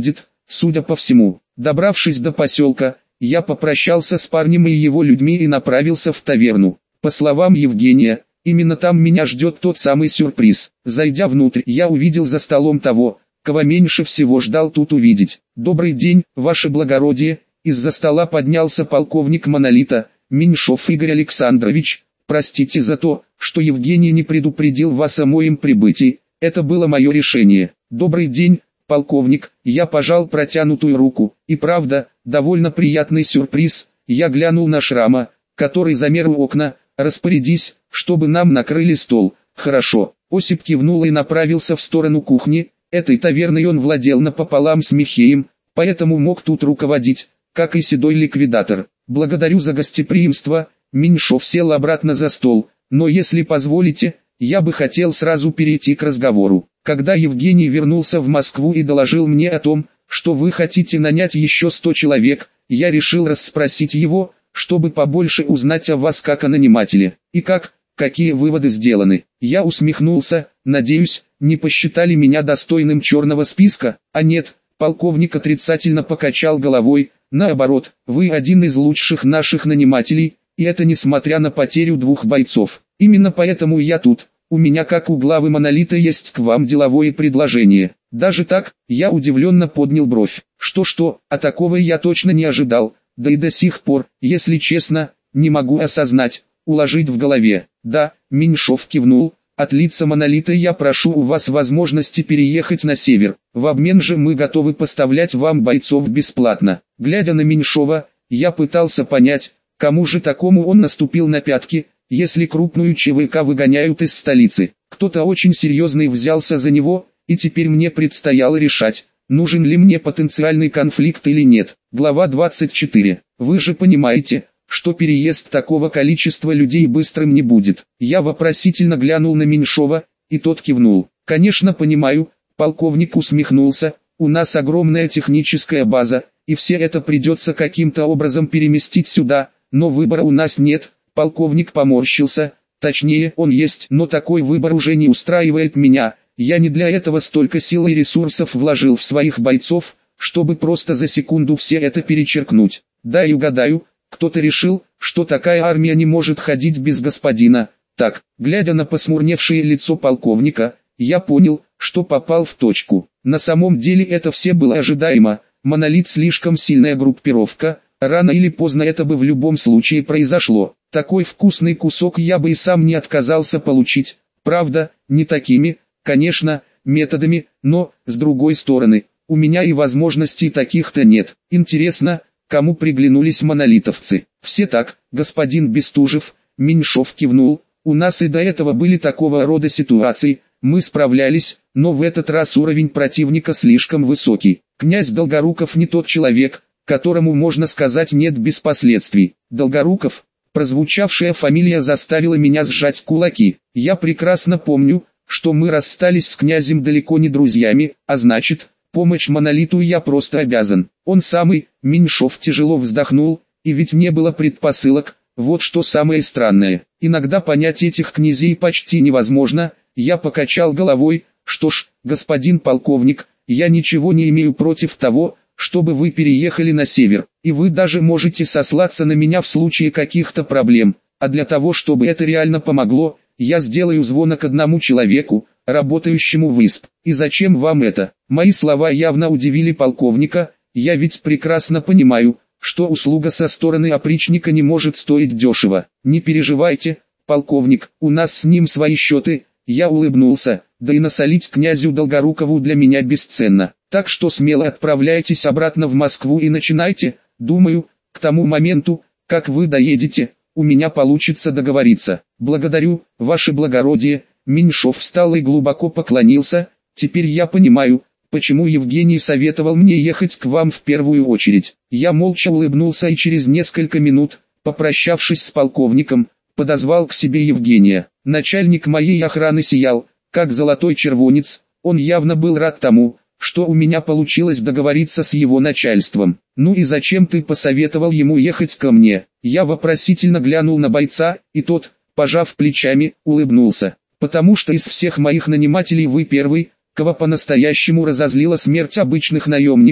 судя по всему. Добравшись до поселка, я попрощался с парнем и его людьми и направился в таверну. По словам Евгения, именно там меня ждет тот самый сюрприз. Зайдя внутрь, я увидел за столом того, кого меньше всего ждал тут увидеть. «Добрый день, ваше благородие!» Из-за стола поднялся полковник Монолита, Меньшов Игорь Александрович. «Простите за то, что Евгений не предупредил вас о моем прибытии, это было мое решение». «Добрый день, полковник», я пожал протянутую руку, и правда, довольно приятный сюрприз. Я глянул на Шрама, который замер у окна. «Распорядись, чтобы нам накрыли стол». «Хорошо». Осип кивнул и направился в сторону кухни. Этой таверной он владел напополам с Михеем, поэтому мог тут руководить, как и седой ликвидатор. «Благодарю за гостеприимство». Меньшов сел обратно за стол. «Но если позволите, я бы хотел сразу перейти к разговору. Когда Евгений вернулся в Москву и доложил мне о том, что вы хотите нанять еще сто человек, я решил расспросить его, чтобы побольше узнать о вас как о нанимателе. И как, какие выводы сделаны». Я усмехнулся. «Надеюсь, не посчитали меня достойным черного списка?» «А нет», полковник отрицательно покачал головой. «Наоборот, вы один из лучших наших нанимателей, и это несмотря на потерю двух бойцов. Именно поэтому я тут. У меня как у главы Монолита есть к вам деловое предложение». Даже так, я удивленно поднял бровь. Что-что, а такого я точно не ожидал, да и до сих пор, если честно, не могу осознать, уложить в голове. «Да», Меньшов кивнул, «от лица Монолита я прошу у вас возможности переехать на север. В обмен же мы готовы поставлять вам бойцов бесплатно». Глядя на Меньшова, я пытался понять, кому же такому он наступил на пятки, если крупную ЧВК выгоняют из столицы. Кто-то очень серьезный взялся за него, и теперь мне предстояло решать, нужен ли мне потенциальный конфликт или нет. Глава двадцать четыре. Вы же понимаете, что переезд такого количества людей быстрым не будет. Я вопросительно глянул на Меньшова, и тот кивнул. «Конечно понимаю», полковник усмехнулся, «у нас огромная техническая база, и все это придется каким-то образом переместить сюда, но выбора у нас нет». Полковник поморщился, точнее он есть, но такой выбор уже не устраивает меня. Я не для этого столько сил и ресурсов вложил в своих бойцов, чтобы просто за секунду все это перечеркнуть. Да и угадаю, кто-то решил, что такая армия не может ходить без господина. Так, глядя на посмурневшее лицо полковника, я понял, что попал в точку. На самом деле это все было ожидаемо. Монолит слишком сильная группировка, рано или поздно это бы в любом случае произошло. Такой вкусный кусок я бы и сам не отказался получить. Правда, не такими, конечно, методами, но, с другой стороны, у меня и возможностей таких-то нет. Интересно, кому приглянулись монолитовцы? Все так, господин Бестужев. Меньшов кивнул. У нас и до этого были такого рода ситуации, мы справлялись, но в этот раз уровень противника слишком высокий. Князь Долгоруков не тот человек, которому можно сказать нет без последствий. Долгоруков, прозвучавшая фамилия заставила меня сжать кулаки. Я прекрасно помню, что мы расстались с князем далеко не друзьями, а значит, помощь Монолиту я просто обязан. Он самый. Меньшов тяжело вздохнул, и ведь не было предпосылок. Вот что самое странное. Иногда понять этих князей почти невозможно. Я покачал головой. Что ж, господин полковник, я ничего не имею против того, чтобы вы переехали на север, и вы даже можете сослаться на меня в случае каких-то проблем. А для того, чтобы это реально помогло, я сделаю звонок одному человеку, работающему в ИСП. И зачем вам это? Мои слова явно удивили полковника. Я ведь прекрасно понимаю, что услуга со стороны опричника не может стоить дешево. Не переживайте, полковник, у нас с ним свои счеты. Я улыбнулся, да и насолить князю Долгорукову для меня бесценно. Так что смело отправляйтесь обратно в Москву и начинайте. Думаю, к тому моменту, как вы доедете, у меня получится договориться. Благодарю, ваше благородие. Меньшов встал и глубоко поклонился. Теперь я понимаю, почему Евгений советовал мне ехать к вам в первую очередь. Я молча улыбнулся и через несколько минут, попрощавшись с полковником, подозвал к себе Евгения. Начальник моей охраны сиял, как золотой червонец. Он явно был рад тому, что у меня получилось договориться с его начальством. «Ну и зачем ты посоветовал ему ехать ко мне?» Я вопросительно глянул на бойца, и тот, пожав плечами, улыбнулся. «Потому что из всех моих нанимателей вы первый, кого по-настоящему разозлила смерть обычных наемников.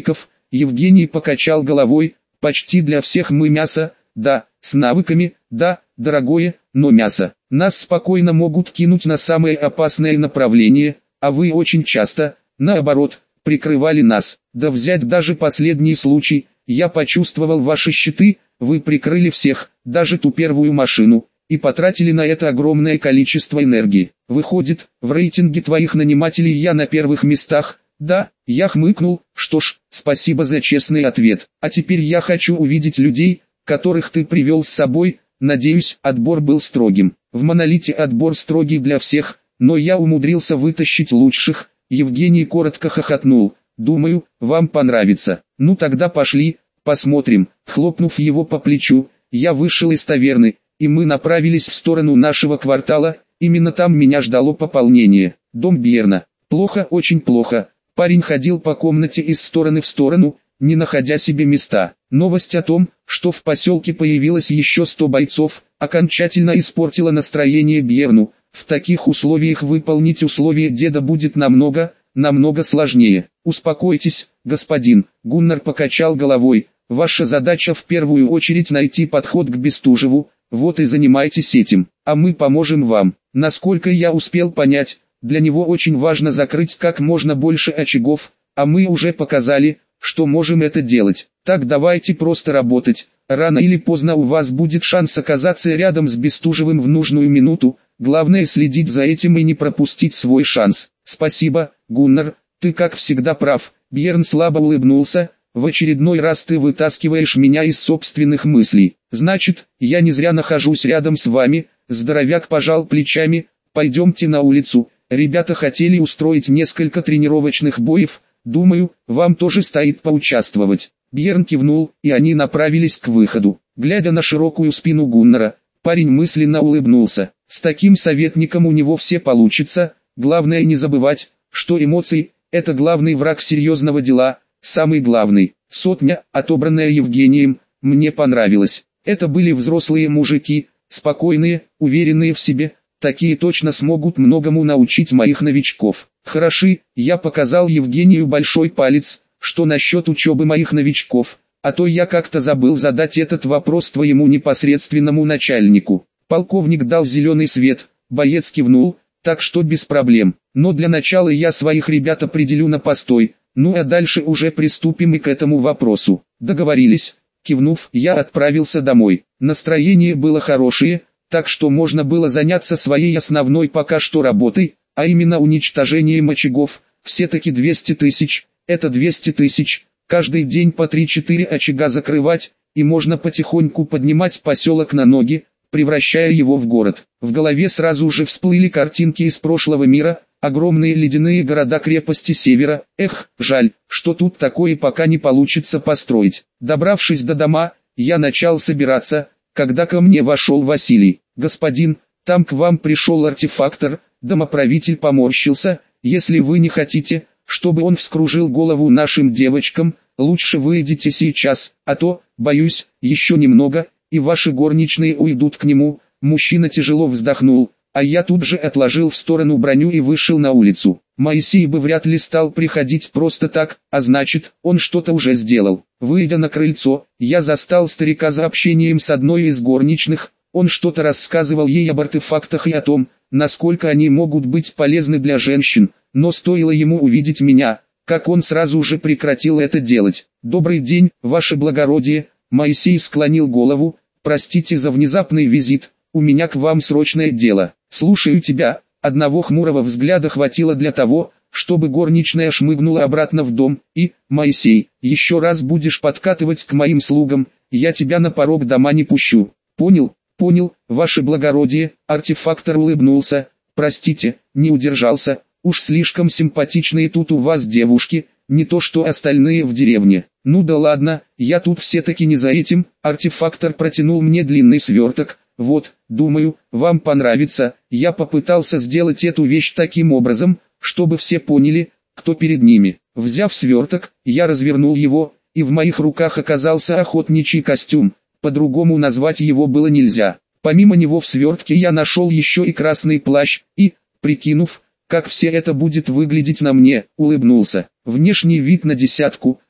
Евгений покачал головой, почти для всех мы мясо, да, с навыками, да, дорогое, но мясо. Нас спокойно могут кинуть на самое опасное направление, а вы очень часто, наоборот, прикрывали нас. Да взять даже последний случай, я почувствовал ваши щиты, вы прикрыли всех, даже ту первую машину, и потратили на это огромное количество энергии. Выходит, в рейтинге твоих нанимателей я на первых местах. Да, я хмыкнул, что ж, спасибо за честный ответ. А теперь я хочу увидеть людей, которых ты привел с собой. Надеюсь, отбор был строгим. В Монолите отбор строгий для всех, но я умудрился вытащить лучших. Евгений коротко хохотнул. Думаю, вам понравится. Ну тогда пошли, посмотрим. Хлопнув его по плечу, я вышел из таверны, и мы направились в сторону нашего квартала. Именно там меня ждало пополнение. Дом Бьерна. Плохо, очень плохо. Парень ходил по комнате из стороны в сторону, не находя себе места. Новость о том, что в поселке появилось еще сто бойцов, окончательно испортила настроение Бьерну. В таких условиях выполнить условия деда будет намного, намного сложнее. Успокойтесь, господин, Гуннар покачал головой. Ваша задача в первую очередь найти подход к Бестужеву, вот и занимайтесь этим, а мы поможем вам. Насколько я успел понять, для него очень важно закрыть как можно больше очагов, а мы уже показали, что можем это делать. Так давайте просто работать, рано или поздно у вас будет шанс оказаться рядом с Бестужевым в нужную минуту, главное следить за этим и не пропустить свой шанс. Спасибо, Гуннар, ты как всегда прав. Бьерн слабо улыбнулся, в очередной раз ты вытаскиваешь меня из собственных мыслей. Значит, я не зря нахожусь рядом с вами. Здоровяк пожал плечами, пойдемте на улицу. Ребята хотели устроить несколько тренировочных боев, думаю, вам тоже стоит поучаствовать. Бьерн кивнул, и они направились к выходу. Глядя на широкую спину Гуннара, парень мысленно улыбнулся. С таким советником у него все получится, главное не забывать, что эмоции – это главный враг серьезного дела, самый главный. Сотня, отобранная Евгением, мне понравилась. Это были взрослые мужики, спокойные, уверенные в себе. Такие точно смогут многому научить моих новичков. Хороши, я показал Евгению большой палец, что насчет учебы моих новичков, а то я как-то забыл задать этот вопрос твоему непосредственному начальнику. Полковник дал зеленый свет, боец кивнул, так что без проблем. Но для начала я своих ребят определю на постой, ну а дальше уже приступим и к этому вопросу. Договорились? Кивнув, я отправился домой. Настроение было хорошее, так что можно было заняться своей основной пока что работой, а именно уничтожением очагов. Все-таки двести тысяч, это двести тысяч, каждый день по три-четыре очага закрывать, и можно потихоньку поднимать поселок на ноги, превращая его в город. В голове сразу же всплыли картинки из прошлого мира, огромные ледяные города-крепости севера. Эх, жаль, что тут такое пока не получится построить. Добравшись до дома, я начал собираться, когда ко мне вошел Василий. «Господин, там к вам пришел артефактор». Домоправитель поморщился. «Если вы не хотите, чтобы он вскружил голову нашим девочкам, лучше выйдите сейчас, а то, боюсь, еще немного, и ваши горничные уйдут к нему». Мужчина тяжело вздохнул, а я тут же отложил в сторону броню и вышел на улицу. Моисей бы вряд ли стал приходить просто так, а значит, он что-то уже сделал. Выйдя на крыльцо, я застал старика за общением с одной из горничных. Он что-то рассказывал ей об артефактах и о том, насколько они могут быть полезны для женщин, но стоило ему увидеть меня, как он сразу же прекратил это делать. «Добрый день, ваше благородие», Моисей склонил голову, «простите за внезапный визит, у меня к вам срочное дело». «Слушаю тебя». Одного хмурого взгляда хватило для того, чтобы горничная шмыгнула обратно в дом, и, «Моисей, еще раз будешь подкатывать к моим слугам, я тебя на порог дома не пущу». «Понял, понял, ваше благородие», артефактор улыбнулся, «простите, не удержался, уж слишком симпатичные тут у вас девушки, не то что остальные в деревне». «Ну да ладно, я тут все-таки не за этим», артефактор протянул мне длинный сверток. «Вот, думаю, вам понравится». Я попытался сделать эту вещь таким образом, чтобы все поняли, кто перед ними. Взяв сверток, я развернул его, и в моих руках оказался охотничий костюм. По-другому назвать его было нельзя. Помимо него в свертке я нашел еще и красный плащ, и, прикинув, как все это будет выглядеть на мне, улыбнулся. Внешний вид на десятку,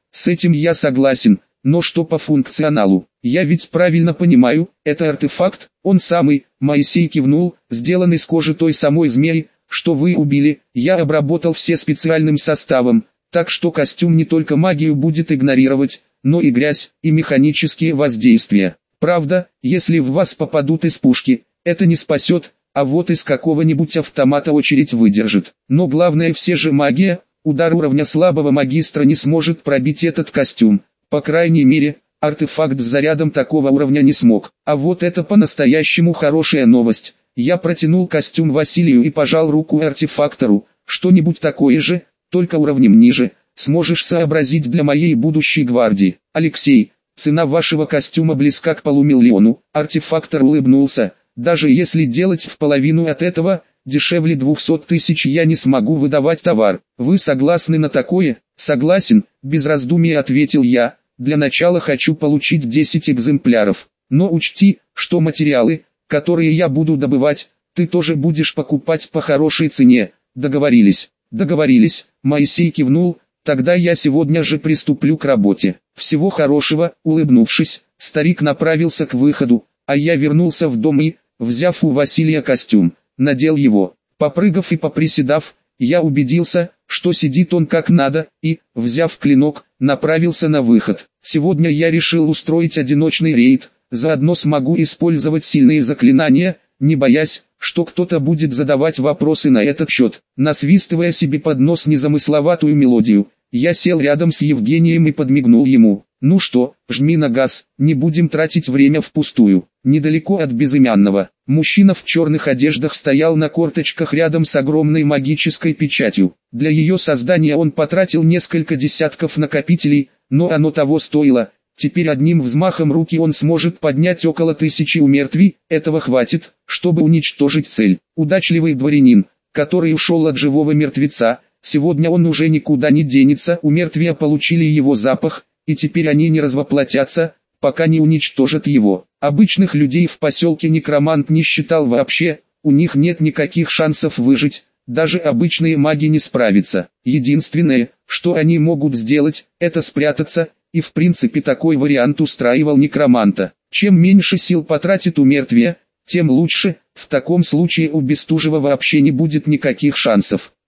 С этим я согласен, но что по функционалу? Я ведь правильно понимаю, это артефакт, он самый, Моисей кивнул, сделан из кожи той самой змеи, что вы убили, я обработал все специальным составом, так что костюм не только магию будет игнорировать, но и грязь, и механические воздействия. Правда, если в вас попадут из пушки, это не спасет, а вот из какого-нибудь автомата очередь выдержит. Но главное все же магия, удар уровня слабого магистра не сможет пробить этот костюм, по крайней мере, артефакт с зарядом такого уровня не смог. А вот это по-настоящему хорошая новость. Я протянул костюм Василию и пожал руку артефактору, что-нибудь такое же, только уровнем ниже, сможешь сообразить для моей будущей гвардии. Алексей, цена вашего костюма близка к полумиллиону, артефактор улыбнулся, даже если делать в половину от этого, дешевле двухсот тысяч я не смогу выдавать товар. Вы согласны на такое? Согласен, без раздумий ответил я, для начала хочу получить десять экземпляров, но учти, что материалы, которые я буду добывать, ты тоже будешь покупать по хорошей цене. Договорились? Договорились, Моисей кивнул, тогда я сегодня же приступлю к работе. Всего хорошего, улыбнувшись, старик направился к выходу, а я вернулся в дом и, взяв у Василия костюм, надел его. Попрыгав и поприседав, я убедился, что сидит он как надо, и, взяв клинок, направился на выход. Сегодня я решил устроить одиночный рейд, заодно смогу использовать сильные заклинания, не боясь, что кто-то будет задавать вопросы на этот счет. Насвистывая себе под нос незамысловатую мелодию, я сел рядом с Евгением и подмигнул ему. «Ну что, жми на газ, не будем тратить время впустую». Недалеко от безымянного, мужчина в черных одеждах стоял на корточках рядом с огромной магической печатью. Для ее создания он потратил несколько десятков накопителей, но оно того стоило. Теперь одним взмахом руки он сможет поднять около тысячи умертвий, этого хватит, чтобы уничтожить цель. Удачливый дворянин, который ушел от живого мертвеца, сегодня он уже никуда не денется, умертвия получили его запах, и теперь они не развоплотятся, пока не уничтожат его. Обычных людей в поселке некромант не считал вообще, у них нет никаких шансов выжить, даже обычные маги не справятся. Единственное, что они могут сделать, это спрятаться, и в принципе такой вариант устраивал некроманта. Чем меньше сил потратит у мертвия, тем лучше, в таком случае у Бестужева вообще не будет никаких шансов.